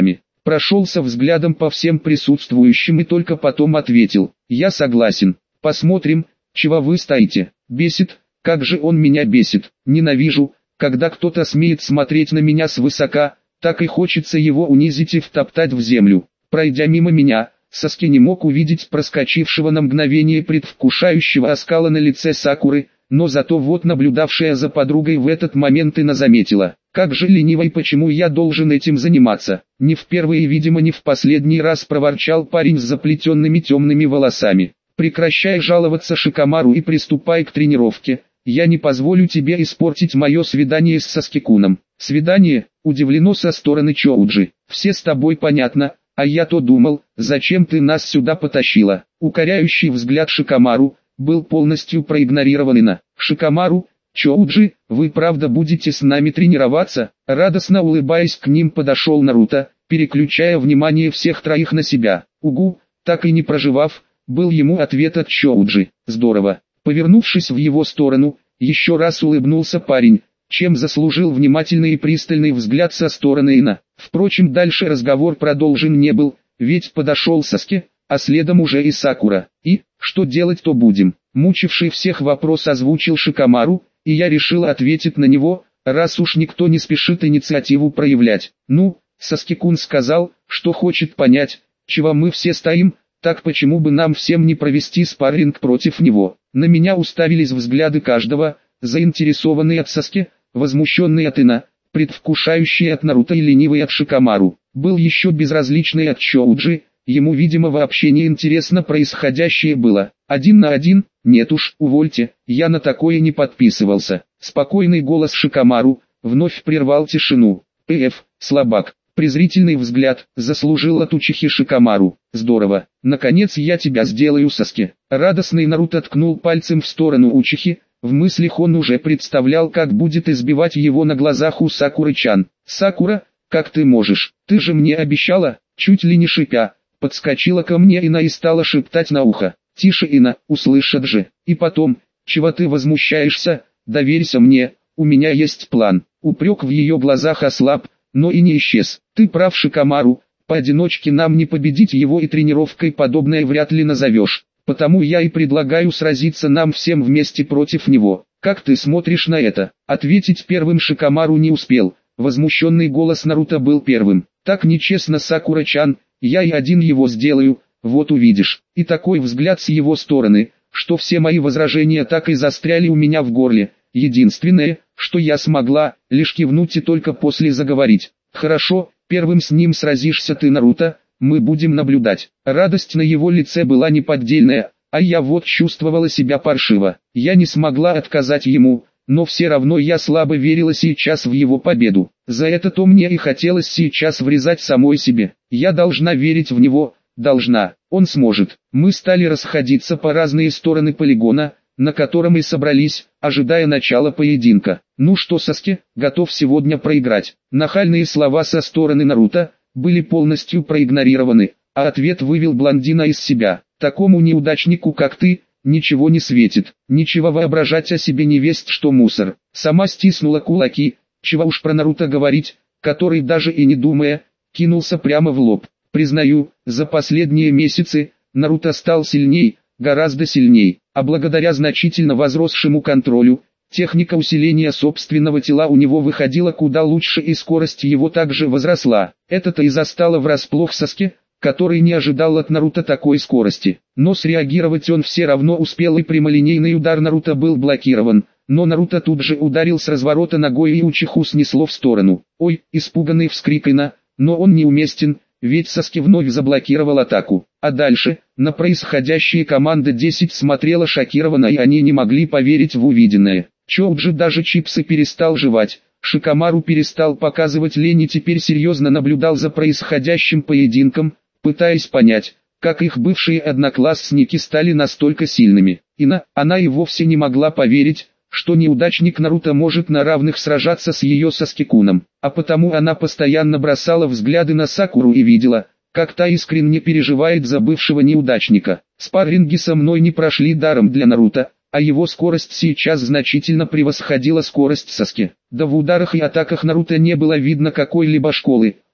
Прошелся взглядом по всем присутствующим и только потом ответил: «Я согласен. Посмотрим, чего вы стоите. Бесит, как же он меня бесит. Ненавижу, когда кто-то смеет смотреть на меня свысока, так и хочется его унизить и втоптать в землю». Пройдя мимо меня, Саски не мог увидеть проскочившего на мгновение предвкушающего оскала на лице Сакуры, но зато вот наблюдавшая за подругой в этот момент Ина заметила: «Как же лениво и почему я должен этим заниматься?» Не в первый и, видимо, не в последний раз проворчал парень с заплетенными темными волосами. «Прекращай жаловаться Шикамару и приступай к тренировке. Я не позволю тебе испортить мое свидание с Саски-куном». «Свидание?» – удивлено со стороны Чоуджи. «Все с тобой понятно, а я то думал, зачем ты нас сюда потащила?» Укоряющий взгляд Шикамару был полностью проигнорирован Ина. «Шикамару, Чоуджи, вы правда будете с нами тренироваться?» Радостно улыбаясь к ним подошел Наруто, переключая внимание всех троих на себя. «Угу», так и не проживав, был ему ответ от Чоуджи. «Здорово». Повернувшись в его сторону, еще раз улыбнулся парень, чем заслужил внимательный и пристальный взгляд со стороны Ина. Впрочем, дальше разговор продолжен не был, ведь подошел Саски, а следом уже и Сакура. «И, что делать то будем?» Мучивший всех вопрос озвучил Шикамару, и я решил ответить на него, раз уж никто не спешит инициативу проявлять. «Ну, Саски-кун сказал, что хочет понять, чего мы все стоим, так почему бы нам всем не провести спарринг против него?» На меня уставились взгляды каждого, заинтересованный от Саски, возмущенный от Ина, предвкушающий от Наруто и ленивый от Шикамару. Был еще безразличный от Чоуджи, ему, видимо, вообще не интересно происходящее было. «Один на один? Нет уж, увольте, я на такое не подписывался». Спокойный голос Шикамару вновь прервал тишину. Слабак». Презрительный взгляд заслужил от Учихи Шикамару. «Здорово, наконец я тебя сделаю, Саски». Радостный Наруто ткнул пальцем в сторону Учихи, в мыслях он уже представлял, как будет избивать его на глазах у Сакуры-чан. «Сакура, как ты можешь? Ты же мне обещала!» Чуть ли не шипя, подскочила ко мне Ина и стала шептать на ухо. «Тише, Ина, услышат же. И потом, чего ты возмущаешься? Доверься мне, у меня есть план». Упрек в ее глазах ослаб, но и не исчез. «Ты прав, Шикамару, поодиночке нам не победить его, и тренировкой подобное вряд ли назовешь. Потому я и предлагаю сразиться нам всем вместе против него. Как ты смотришь на это?» Ответить первым Шикамару не успел. Возмущенный голос Наруто был первым. «Так нечестно, Сакура-чан, я и один его сделаю, вот увидишь». И такой взгляд с его стороны, что все мои возражения так и застряли у меня в горле. Единственное, что я смогла, лишь кивнуть и только после заговорить. «Хорошо, первым с ним сразишься ты, Наруто, мы будем наблюдать». Радость на его лице была неподдельная, а я вот чувствовала себя паршиво. Я не смогла отказать ему, но все равно я слабо верила сейчас в его победу. За это-то мне и хотелось сейчас врезать самой себе. Я должна верить в него, должна, он сможет. Мы стали расходиться по разные стороны полигона, на котором и собрались, ожидая начала поединка. «Ну что, Саски, готов сегодня проиграть?» Нахальные слова со стороны Наруто были полностью проигнорированы, а ответ вывел блондина из себя. «Такому неудачнику, как ты, ничего не светит. Ничего воображать о себе невесть, что мусор». Сама стиснула кулаки, чего уж про Наруто говорить, который, даже и не думая, кинулся прямо в лоб. «Признаю, за последние месяцы Наруто стал сильней, гораздо сильней, а благодаря значительно возросшему контролю, техника усиления собственного тела у него выходила куда лучше, и скорость его также возросла. Это-то и застало врасплох Саски, который не ожидал от Наруто такой скорости. Но среагировать он все равно успел, и прямолинейный удар Наруто был блокирован, но Наруто тут же ударил с разворота ногой, и Учиху снесло в сторону. «Ой!» — испуганный вскрик Ина, но он неуместен, ведь Саски вновь заблокировал атаку. А дальше, на происходящее команда 10 смотрела шокированно, и они не могли поверить в увиденное. Чоуджи даже чипсы перестал жевать, Шикамару перестал показывать лень и теперь серьезно наблюдал за происходящим поединком, пытаясь понять, как их бывшие одноклассники стали настолько сильными. Она и вовсе не могла поверить, что неудачник Наруто может на равных сражаться с ее Саски-куном, а потому она постоянно бросала взгляды на Сакуру и видела, как та искренне переживает за бывшего неудачника. Спарринги со мной не прошли даром для Наруто, а его скорость сейчас значительно превосходила скорость Саски. Да в ударах и атаках Наруто не было видно какой-либо школы,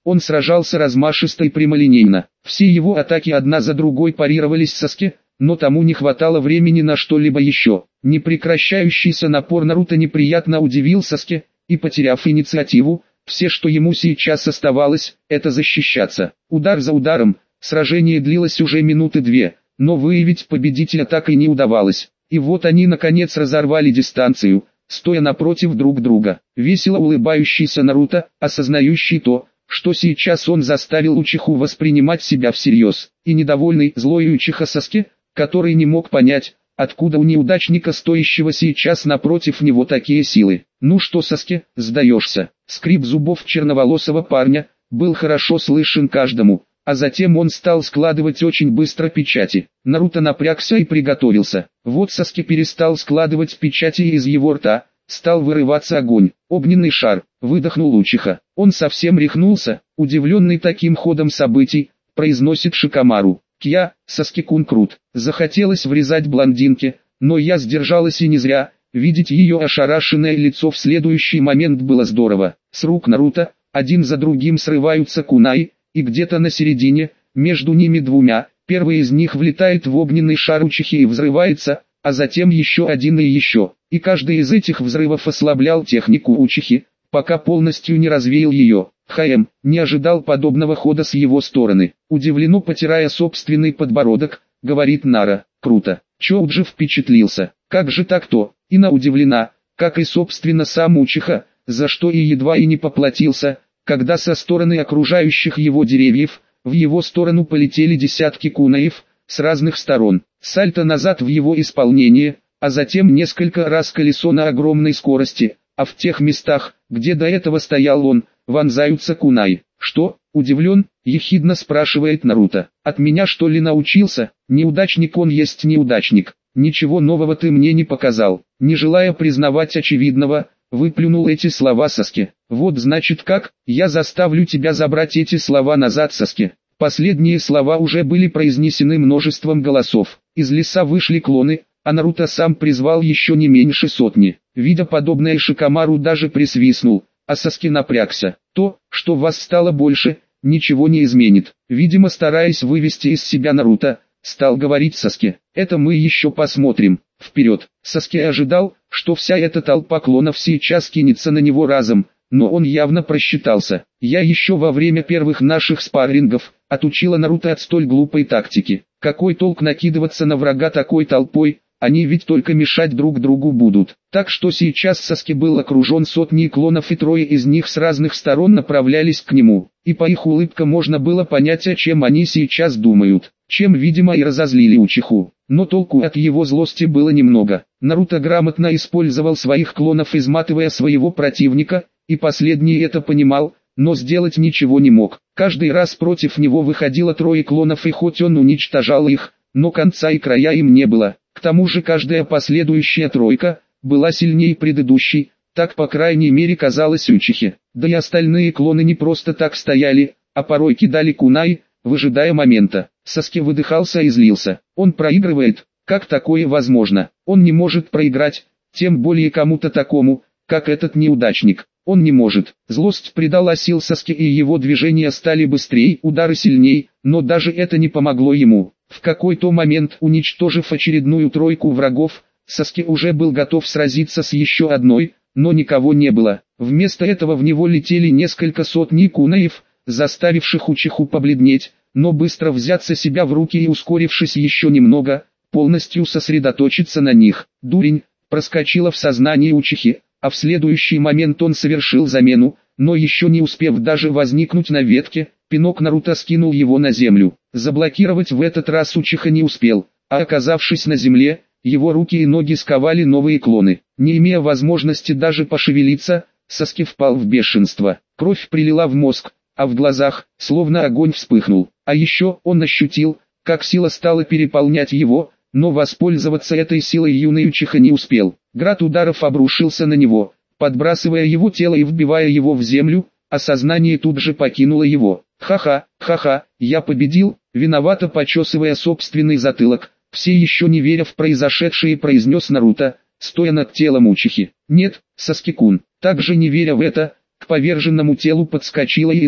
Он сражался размашисто и прямолинейно. Все его атаки одна за другой парировались Саске, но тому не хватало времени на что-либо еще. Непрекращающийся напор Наруто неприятно удивил Саске, и потеряв инициативу, все, что ему сейчас оставалось, это защищаться. Удар за ударом, сражение длилось уже минуты две, но выявить победителя так и не удавалось. И вот они наконец разорвали дистанцию, стоя напротив друг друга. Весело улыбающийся Наруто, осознающий то, что сейчас он заставил Учиху воспринимать себя всерьез, и недовольный злой Учиха Саске, который не мог понять, откуда у неудачника, стоящего сейчас напротив него, такие силы. «Ну что, Саске, сдаешься?» Скрип зубов черноволосого парня был хорошо слышен каждому, а затем он стал складывать очень быстро печати. Наруто напрягся и приготовился. Вот Саске перестал складывать печати, и из его рта стал вырываться огонь. «Огненный шар!» — выдохнул Учиха. Он совсем рехнулся, удивленный таким ходом событий, произносит Шикамару. «Кья, Саске-кун крут!» Захотелось врезать блондинке, но я сдержалась, и не зря. Видеть ее ошарашенное лицо в следующий момент было здорово. С рук Наруто один за другим срываются кунаи, и где-то на середине, между ними двумя, первый из них влетает в огненный шар Учихи и взрывается, а затем еще один и еще. И каждый из этих взрывов ослаблял технику Учихи, пока полностью не развеял ее. ХМ не ожидал подобного хода с его стороны. Удивленно потирая собственный подбородок, говорит Нара. «Круто!» Чоуджи впечатлился. «Как же так-то?» Ина удивлена, как и собственно сам Учиха, за что и едва и не поплатился, когда со стороны окружающих его деревьев, в его сторону полетели десятки кунаев, с разных сторон. Сальто назад в его исполнении, а затем несколько раз колесо на огромной скорости, а в тех местах, где до этого стоял он, вонзаются кунаи. «Что?» — удивлен, ехидно спрашивает Наруто. «От меня что ли научился? Неудачник он есть неудачник. Ничего нового ты мне не показал». Не желая признавать очевидного, выплюнул эти слова Саске. «Вот значит как, я заставлю тебя забрать эти слова назад, Саске». Последние слова уже были произнесены множеством голосов. Из леса вышли клоны, а Наруто сам призвал еще не меньше сотни. Видя подобное, Шикамару даже присвистнул, а Саске напрягся. То, что вас стало больше, ничего не изменит. Видимо, стараясь вывести из себя Наруто, стал говорить Саске. «Это мы еще посмотрим. Вперед!» Саске ожидал, что вся эта толпа клонов сейчас кинется на него разом, но он явно просчитался. «Я еще во время первых наших спаррингов отучила Наруто от столь глупой тактики. Какой толк накидываться на врага такой толпой, они ведь только мешать друг другу будут». Так что сейчас Саске был окружен сотней клонов, и трое из них с разных сторон направлялись к нему. И по их улыбкам можно было понять, о чем они сейчас думают, чем, видимо, и разозлили Учиху. Но толку от его злости было немного. Наруто грамотно использовал своих клонов, изматывая своего противника, и последний это понимал, но сделать ничего не мог. Каждый раз против него выходило трое клонов, и хоть он уничтожал их, но конца и края им не было. К тому же каждая последующая тройка была сильнее предыдущей, так по крайней мере казалось Учихе. Да и остальные клоны не просто так стояли, а порой кидали кунаи, выжидая момента. Саске выдыхался и злился. Он проигрывает, как такое возможно? Он не может проиграть, тем более кому-то такому, как этот неудачник. Он не может. Злость придала сил Саске, и его движения стали быстрее, удары сильней, но даже это не помогло ему. В какой-то момент, уничтожив очередную тройку врагов, Саске уже был готов сразиться с еще одной, но никого не было. Вместо этого в него летели несколько сотни кунаев, заставивших Учиху побледнеть, но быстро взяться себя в руки и, ускорившись еще немного, полностью сосредоточиться на них. «Дурень!» проскочила в сознании Учихи, а в следующий момент он совершил замену, но еще не успев даже возникнуть на ветке, пинок Наруто скинул его на землю. Заблокировать в этот раз Учиха не успел, а оказавшись на земле, его руки и ноги сковали новые клоны. Не имея возможности даже пошевелиться, Саске впал в бешенство. Кровь прилила в мозг, а в глазах, словно огонь, вспыхнул. А еще он ощутил, как сила стала переполнять его, но воспользоваться этой силой юный Учиха не успел. Град ударов обрушился на него, подбрасывая его тело и вбивая его в землю, а сознание тут же покинуло его. «Ха-ха, ха-ха, я победил», виновато почесывая собственный затылок, все еще не веря в произошедшее, произнес Наруто, стоя над телом Учихи. «Нет, Саске-кун». Также не веря в это, к поверженному телу подскочила Ина,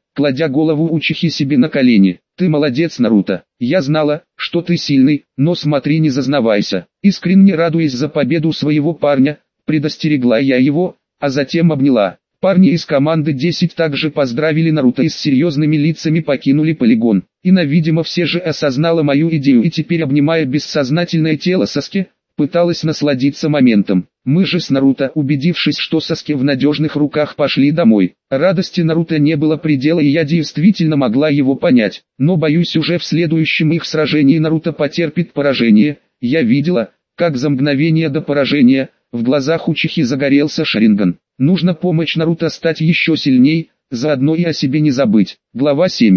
кладя голову Учихи себе на колени. «Ты молодец, Наруто. Я знала, что ты сильный, но смотри, не зазнавайся». Искренне радуясь за победу своего парня, предостерегла я его, а затем обняла. Парни из команды 10 также поздравили Наруто и с серьезными лицами покинули полигон. Ина, видимо, все же осознала мою идею и теперь, обнимая бессознательное тело Саски, пыталась насладиться моментом. Мы же с Наруто, убедившись, что Саски в надежных руках, пошли домой. Радости Наруто не было предела, и я действительно могла его понять. Но боюсь, уже в следующем их сражении Наруто потерпит поражение. Я видела, как за мгновение до поражения в глазах Учихи загорелся Шаринган. Нужно помочь Наруто стать еще сильней, заодно и о себе не забыть. Глава 7.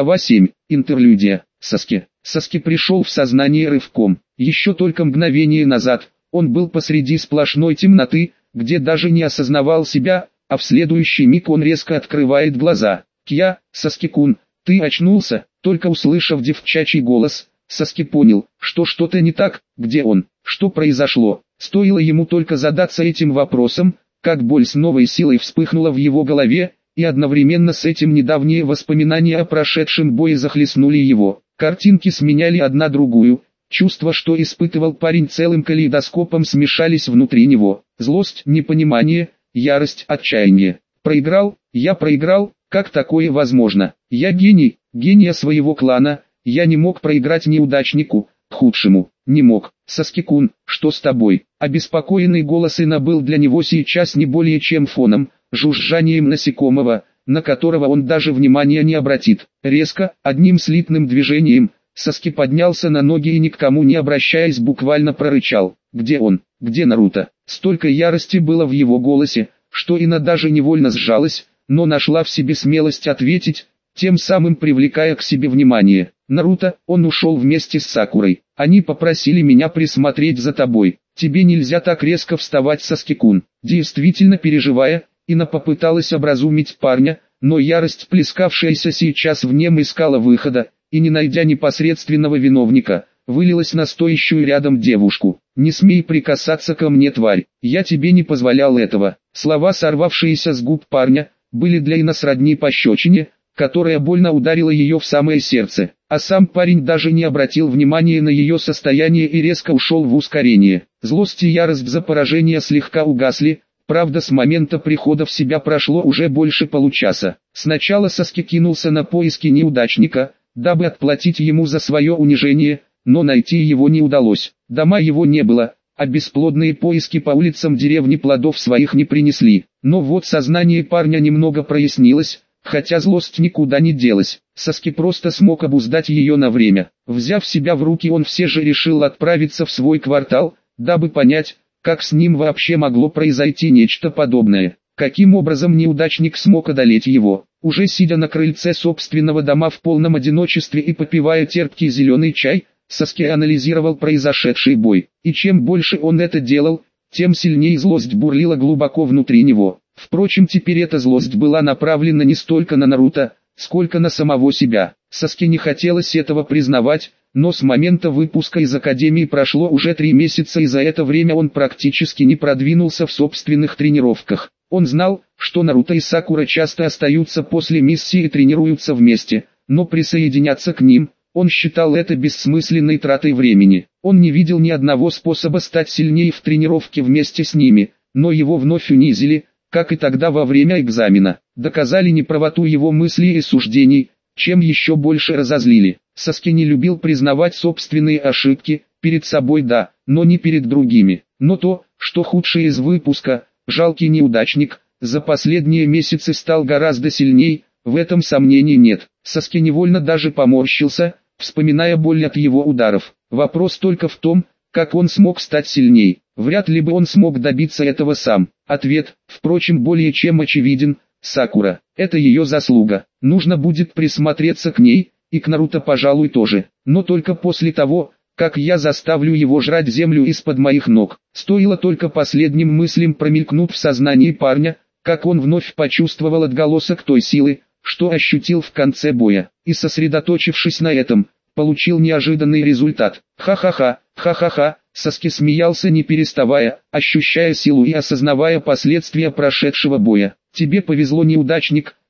Интерлюдия. Саски. Саски пришел в сознание рывком. Еще только мгновение назад он был посреди сплошной темноты, где даже не осознавал себя, а в следующий миг он резко открывает глаза. «Кья, Саски-кун, ты очнулся?» Только услышав девчачий голос, Саски понял, что что-то не так. Где он? Что произошло? Стоило ему только задаться этим вопросом, как боль с новой силой вспыхнула в его голове, и одновременно с этим недавние воспоминания о прошедшем бое захлестнули его. Картинки сменяли одна другую, чувства, что испытывал парень, целым калейдоскопом смешались внутри него. Злость, непонимание, ярость, отчаяние. Проиграл, я проиграл, как такое возможно? Я гений, гения своего клана, я не мог проиграть неудачнику, худшему, не мог. Саски-кун, что с тобой? Обеспокоенный голос Ина был для него сейчас не более чем фоном, жужжанием насекомого, на которого он даже внимания не обратит. Резко, одним слитным движением, Саски поднялся на ноги и, ни к кому не обращаясь, буквально прорычал: «Где он? Где Наруто?» Столько ярости было в его голосе, что Ина даже невольно сжалась, но нашла в себе смелость ответить, тем самым привлекая к себе внимание. «Наруто, он ушел вместе с Сакурой. Они попросили меня присмотреть за тобой. Тебе нельзя так резко вставать, Саски-кун». Действительно переживая, Ина попыталась образумить парня, но ярость, плескавшаяся сейчас в нем, искала выхода, и, не найдя непосредственного виновника, вылилась на стоящую рядом девушку. «Не смей прикасаться ко мне, тварь, я тебе не позволял этого». Слова, сорвавшиеся с губ парня, были для Ина сродни пощечине, которая больно ударила ее в самое сердце. А сам парень даже не обратил внимания на ее состояние и резко ушел в ускорение. Злость и ярость за поражение слегка угасли, правда с момента прихода в себя прошло уже больше получаса. Сначала Саски кинулся на поиски неудачника, дабы отплатить ему за свое унижение, но найти его не удалось. Дома его не было, а бесплодные поиски по улицам деревни плодов своих не принесли. Но вот сознание парня немного прояснилось, хотя злость никуда не делась. Саски просто смог обуздать ее на время. Взяв себя в руки, он все же решил отправиться в свой квартал, дабы понять, как с ним вообще могло произойти нечто подобное. Каким образом неудачник смог одолеть его? Уже сидя на крыльце собственного дома в полном одиночестве и попивая терпкий зеленый чай, Саски анализировал произошедший бой. И чем больше он это делал, тем сильнее злость бурлила глубоко внутри него. Впрочем, теперь эта злость была направлена не столько на Наруто, сколько на самого себя. Саски не хотелось этого признавать, но с момента выпуска из Академии прошло уже 3 месяца, и за это время он практически не продвинулся в собственных тренировках. Он знал, что Наруто и Сакура часто остаются после миссии и тренируются вместе, но присоединяться к ним он считал это бессмысленной тратой времени. Он не видел ни одного способа стать сильнее в тренировке вместе с ними, но его вновь унизили, как и тогда во время экзамена. Доказали неправоту его мыслей и суждений, чем еще больше разозлили. Саски не любил признавать собственные ошибки, перед собой да, но не перед другими. Но то, что худшее из выпуска, жалкий неудачник, за последние месяцы стал гораздо сильней, в этом сомнений нет. Саски невольно даже поморщился, вспоминая боль от его ударов. Вопрос только в том, как он смог стать сильней. Вряд ли бы он смог добиться этого сам. Ответ, впрочем, более чем очевиден: Сакура. Это ее заслуга. Нужно будет присмотреться к ней, и к Наруто, пожалуй, тоже. Но только после того, как я заставлю его жрать землю из-под моих ног. Стоило только последним мыслям промелькнуть в сознании парня, как он вновь почувствовал отголосок той силы, что ощутил в конце боя, и, сосредоточившись на этом, получил неожиданный результат. Ха-ха-ха, ха-ха-ха. Саски смеялся не переставая, ощущая силу и осознавая последствия прошедшего боя. «Тебе повезло, неудачник»,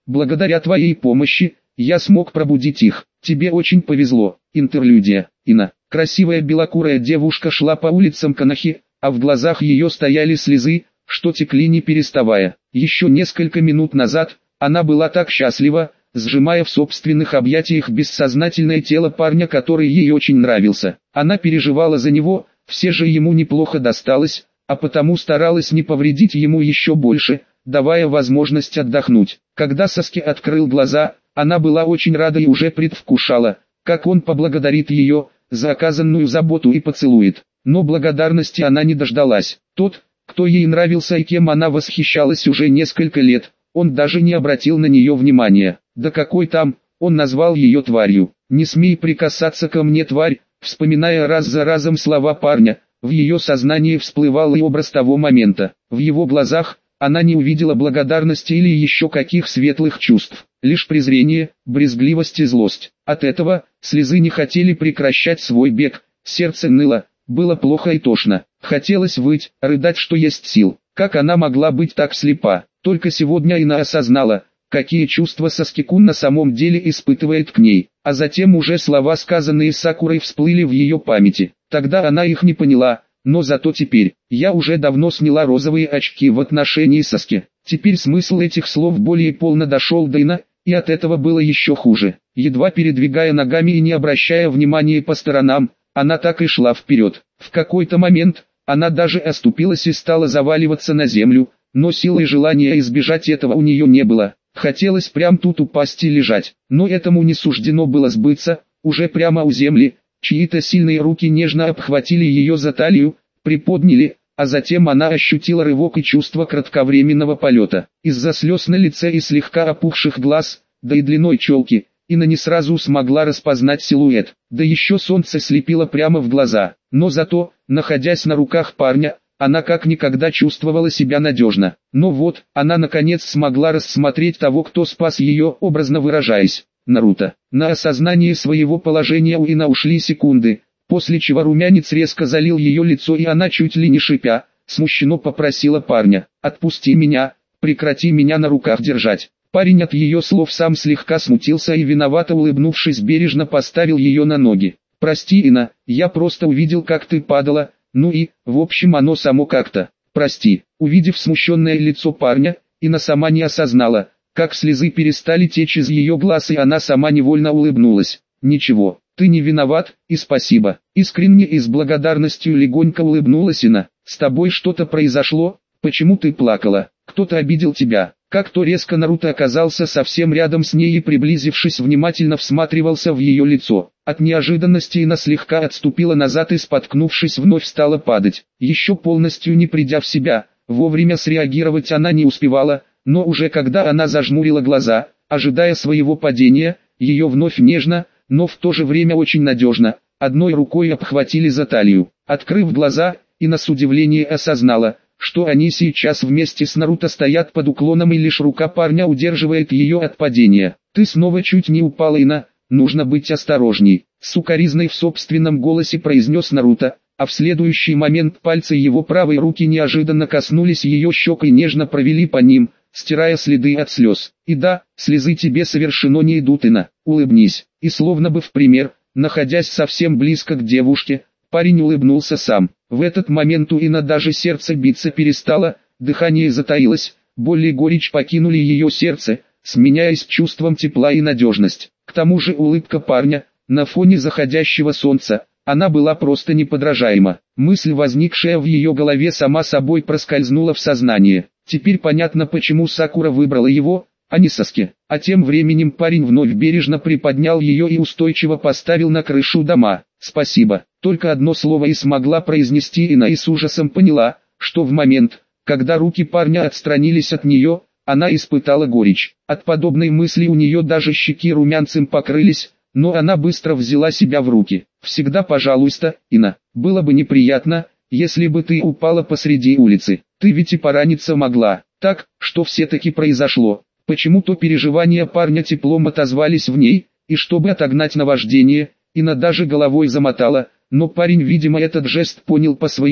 благодаря твоей помощи, я смог пробудить их. Тебе очень повезло. Интерлюдия. Ина. Красивая белокурая девушка шла по улицам Канахи, а в глазах ее стояли слезы, что текли не переставая. Еще несколько минут назад, она была так счастлива, сжимая в собственных объятиях бессознательное тело парня, который ей очень нравился. Она переживала за него, все же ему неплохо досталось, а потому старалась не повредить ему еще больше, давая возможность отдохнуть. Когда Саски открыл глаза, она была очень рада и уже предвкушала, как он поблагодарит ее за оказанную заботу и поцелует. Но благодарности она не дождалась. Тот, кто ей нравился и кем она восхищалась уже несколько лет, он даже не обратил на нее внимания. Да какой там, он назвал ее тварью. «Не смей прикасаться ко мне, тварь», вспоминая раз за разом слова парня, в ее сознании всплывал и образ того момента. В его глазах она не увидела благодарности или еще каких светлых чувств, лишь презрение, брезгливость и злость. От этого слезы не хотели прекращать свой бег, сердце ныло, было плохо и тошно. Хотелось выть, рыдать, что есть сил. Как она могла быть так слепа? Только сегодня Ина осознала, какие чувства Саски-кун на самом деле испытывает к ней. А затем уже слова, сказанные Сакурой, всплыли в ее памяти. Тогда она их не поняла, но зато теперь. Я уже давно сняла розовые очки в отношении Саски. Теперь смысл этих слов более полно дошел до Ина, и от этого было еще хуже. Едва передвигая ногами и не обращая внимания по сторонам, она так и шла вперед. В какой-то момент она даже оступилась и стала заваливаться на землю, но силы и желания избежать этого у нее не было. Хотелось прям тут упасть и лежать, но этому не суждено было сбыться. Уже прямо у земли, чьи-то сильные руки нежно обхватили ее за талию, приподняли, а затем она ощутила рывок и чувство кратковременного полета. Из-за слез на лице и слегка опухших глаз, да и длиной челки, Ина не сразу смогла распознать силуэт, да еще солнце слепило прямо в глаза. Но зато, находясь на руках парня, она как никогда чувствовала себя надежно. Но вот, она наконец смогла рассмотреть того, кто спас ее, образно выражаясь. Наруто. На осознание своего положения у Ина ушли секунды, после чего румянец резко залил ее лицо, и она чуть ли не шипя, смущенно попросила парня: «Отпусти меня, прекрати меня на руках держать». Парень от ее слов сам слегка смутился и, виновато улыбнувшись, бережно поставил ее на ноги. «Прости, Ина, я просто увидел, как ты падала, ну и, в общем, оно само как-то. Прости». Увидев смущенное лицо парня, Ина сама не осознала, как слезы перестали течь из ее глаз, и она сама невольно улыбнулась. «Ничего, ты не виноват, и спасибо». Искренне и с благодарностью легонько улыбнулась Ина. «С тобой что-то произошло? Почему ты плакала? Кто-то обидел тебя?» Как-то резко Наруто оказался совсем рядом с ней и, приблизившись, внимательно всматривался в ее лицо. От неожиданности Ина слегка отступила назад и, споткнувшись, вновь стала падать. Еще полностью не придя в себя, вовремя среагировать она не успевала, но уже когда она зажмурила глаза, ожидая своего падения, ее вновь нежно, но в то же время очень надежно, одной рукой обхватили за талию. Открыв глаза, Ина с удивлением осознала, что они сейчас вместе с Наруто стоят под уклоном, и лишь рука парня удерживает ее от падения. «Ты снова чуть не упала, Ина, нужно быть осторожней», — с укоризной в собственном голосе произнес Наруто, а в следующий момент пальцы его правой руки неожиданно коснулись ее щек и нежно провели по ним, стирая следы от слез. «И да, слезы тебе совершенно не идут, Ина, улыбнись». И словно бы в пример, находясь совсем близко к девушке, парень улыбнулся сам. В этот момент у Ина даже сердце биться перестало, дыхание затаилось, боль и горечь покинули ее сердце, сменяясь чувством тепла и надежность. К тому же улыбка парня, на фоне заходящего солнца, она была просто неподражаема. Мысль, возникшая в ее голове, сама собой проскользнула в сознание. Теперь понятно, почему Сакура выбрала его, а не Саски. А тем временем парень вновь бережно приподнял ее и устойчиво поставил на крышу дома. «Спасибо». Только одно слово и смогла произнести Ина, и с ужасом поняла, что в момент, когда руки парня отстранились от нее, она испытала горечь. От подобной мысли у нее даже щеки румянцем покрылись, но она быстро взяла себя в руки. «Всегда пожалуйста, Ина, было бы неприятно, если бы ты упала посреди улицы. Ты ведь и пораниться могла». Так, что все-таки произошло? Почему-то переживания парня теплом отозвались в ней, и чтобы отогнать наваждение, Ина даже головой замотала, но парень, видимо, этот жест понял по-своему.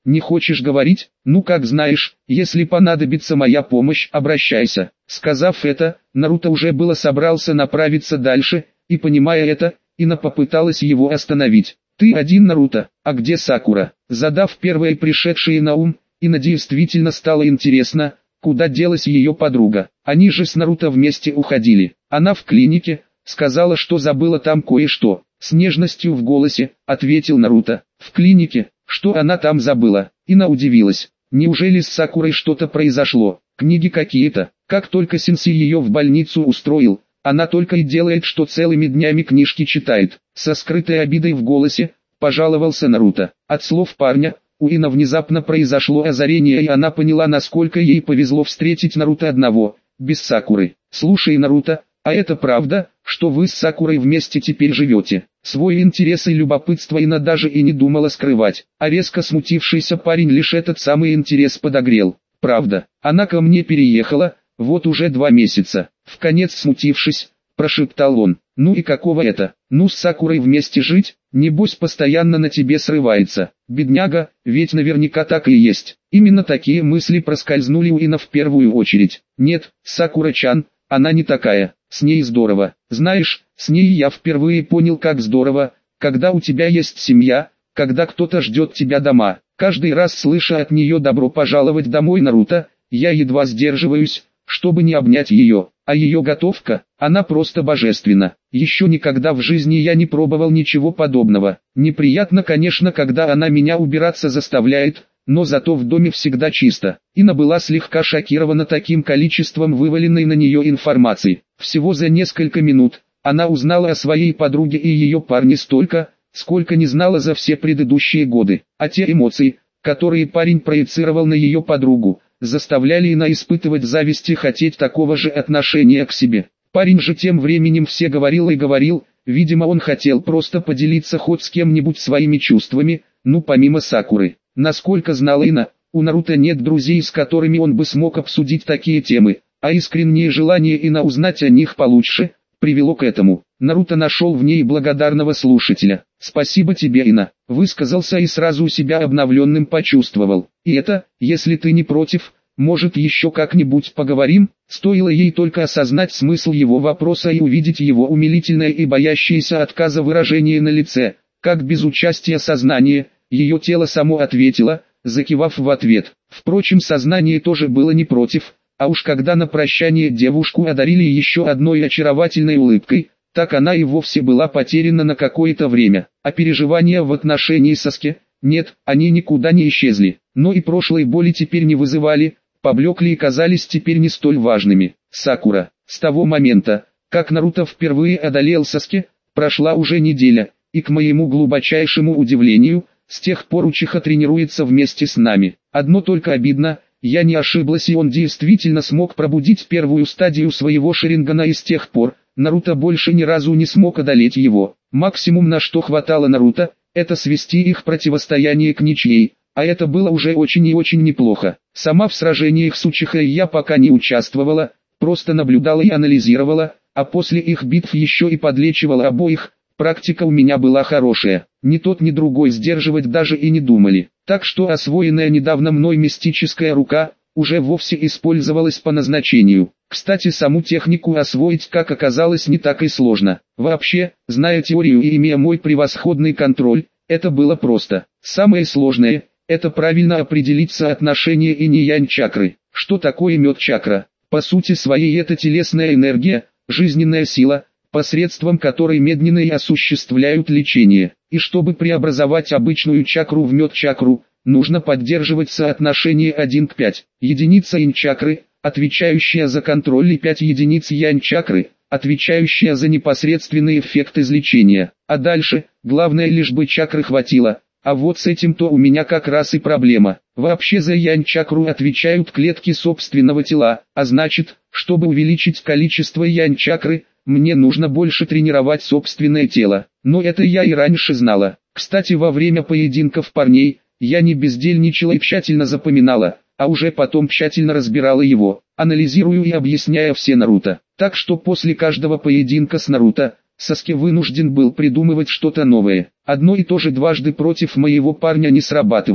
Не хочешь говорить? Ну как знаешь, если понадобится моя помощь, обращайся. Сказав это, Наруто уже было собрался направиться дальше, и понимая это, Ина попыталась его остановить. Ты один, Наруто, а где Сакура? Задав первое пришедшее на ум, Ина действительно стало интересно, куда делась ее подруга. Они же с Наруто вместе уходили. Она в клинике, сказала, что забыла там кое-что. С нежностью в голосе, ответил Наруто. В клинике, что она там забыла? Ина удивилась. Неужели с Сакурой что-то произошло? Книги какие-то. Как только сенсей ее в больницу устроил, она только и делает, что целыми днями книжки читает. Со скрытой обидой в голосе, пожаловался Наруто. От слов парня, у Ина внезапно произошло озарение, и она поняла, насколько ей повезло встретить Наруто одного, без Сакуры. Слушай, Наруто, а это правда, что вы с Сакурой вместе теперь живете? Свой интерес и любопытство Ина даже и не думала скрывать, а резко смутившийся парень лишь этот самый интерес подогрел. Правда, она ко мне переехала, вот уже 2 месяца. Вконец смутившись, прошептал он. Ну и какого это? Ну с Сакурой вместе жить? Небось постоянно на тебе срывается. Бедняга, ведь наверняка так и есть. Именно такие мысли проскользнули у Ина в первую очередь. Нет, Сакура-чан, она не такая. С ней здорово. Знаешь, с ней я впервые понял, как здорово, когда у тебя есть семья, когда кто-то ждет тебя дома. Каждый раз слыша от нее «добро пожаловать домой, Наруто», я едва сдерживаюсь, чтобы не обнять ее. А ее готовка, она просто божественна. Еще никогда в жизни я не пробовал ничего подобного. Неприятно, конечно, когда она меня убираться заставляет, но зато в доме всегда чисто. Ина была слегка шокирована таким количеством вываленной на нее информации. Всего за несколько минут она узнала о своей подруге и ее парне столько, сколько не знала за все предыдущие годы. А те эмоции, которые парень проецировал на ее подругу, заставляли Ина испытывать зависть и хотеть такого же отношения к себе. Парень же тем временем все говорил и говорил, видимо он хотел просто поделиться хоть с кем-нибудь своими чувствами, ну помимо Сакуры. Насколько знала Ина, у Наруто нет друзей, с которыми он бы смог обсудить такие темы, а искреннее желание Ина узнать о них получше, привело к этому. Наруто нашел в ней благодарного слушателя. «Спасибо тебе, Ина», высказался и сразу себя обновленным почувствовал. «И это, если ты не против, может еще как-нибудь поговорим?» Стоило ей только осознать смысл его вопроса и увидеть его умилительное и боящееся отказа выражение на лице, как без участия сознания, ее тело само ответило, закивав в ответ. Впрочем, сознание тоже было не против, а уж когда на прощание девушку одарили еще одной очаровательной улыбкой, так она и вовсе была потеряна на какое-то время. А переживания в отношении Саске, нет, они никуда не исчезли, но и прошлой боли теперь не вызывали, поблекли и казались теперь не столь важными. Сакура. С того момента, как Наруто впервые одолел Саске, прошла уже неделя, и к моему глубочайшему удивлению, с тех пор Учиха тренируется вместе с нами. Одно только обидно, я не ошиблась, и он действительно смог пробудить первую стадию своего Шарингана, и с тех пор Наруто больше ни разу не смог одолеть его. Максимум, на что хватало Наруто, это свести их противостояние к ничьей, а это было уже очень и очень неплохо. Сама в сражениях с Учихой я пока не участвовала, просто наблюдала и анализировала, а после их битв еще и подлечивала обоих. Практика у меня была хорошая, ни тот ни другой сдерживать даже и не думали. Так что освоенная недавно мной мистическая рука уже вовсе использовалась по назначению. Кстати, саму технику освоить, как оказалось, не так и сложно. Вообще, зная теорию и имея мой превосходный контроль, это было просто. Самое сложное – это правильно определить соотношение инь-янь чакры. Что такое мед-чакра? По сути своей это телесная энергия, жизненная сила, посредством которой медненные осуществляют лечение. И чтобы преобразовать обычную чакру в мед-чакру, нужно поддерживать соотношение 1 к 5. Единица инь-чакры, отвечающая за контроль, и 5 единиц янь-чакры, отвечающая за непосредственный эффект излечения. А дальше, главное лишь бы чакры хватило. А вот с этим-то у меня как раз и проблема. Вообще за янь-чакру отвечают клетки собственного тела, а значит, чтобы увеличить количество янь-чакры, мне нужно больше тренировать собственное тело. Но это я и раньше знала. Кстати, во время поединков парней, я не бездельничала и тщательно запоминала, а уже потом тщательно разбирала его, анализируя и объясняя все Наруто. Так что после каждого поединка с Наруто, Саске вынужден был придумывать что-то новое. Одно и то же дважды против моего парня не срабатывало.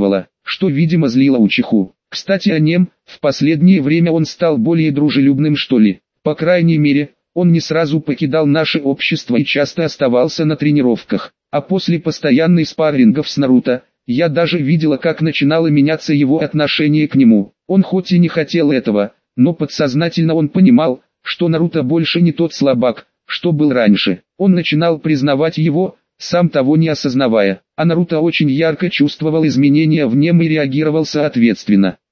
что видимо злило Учиху. Кстати о нем, в последнее время он стал более дружелюбным что ли. По крайней мере, он не сразу покидал наше общество и часто оставался на тренировках. А после постоянных спаррингов с Наруто, я даже видела, как начинало меняться его отношение к нему. Он хоть и не хотел этого, но подсознательно он понимал, что Наруто больше не тот слабак, что был раньше. Он начинал признавать его, сам того не осознавая. А Наруто очень ярко чувствовал изменения в нем и реагировал соответственно.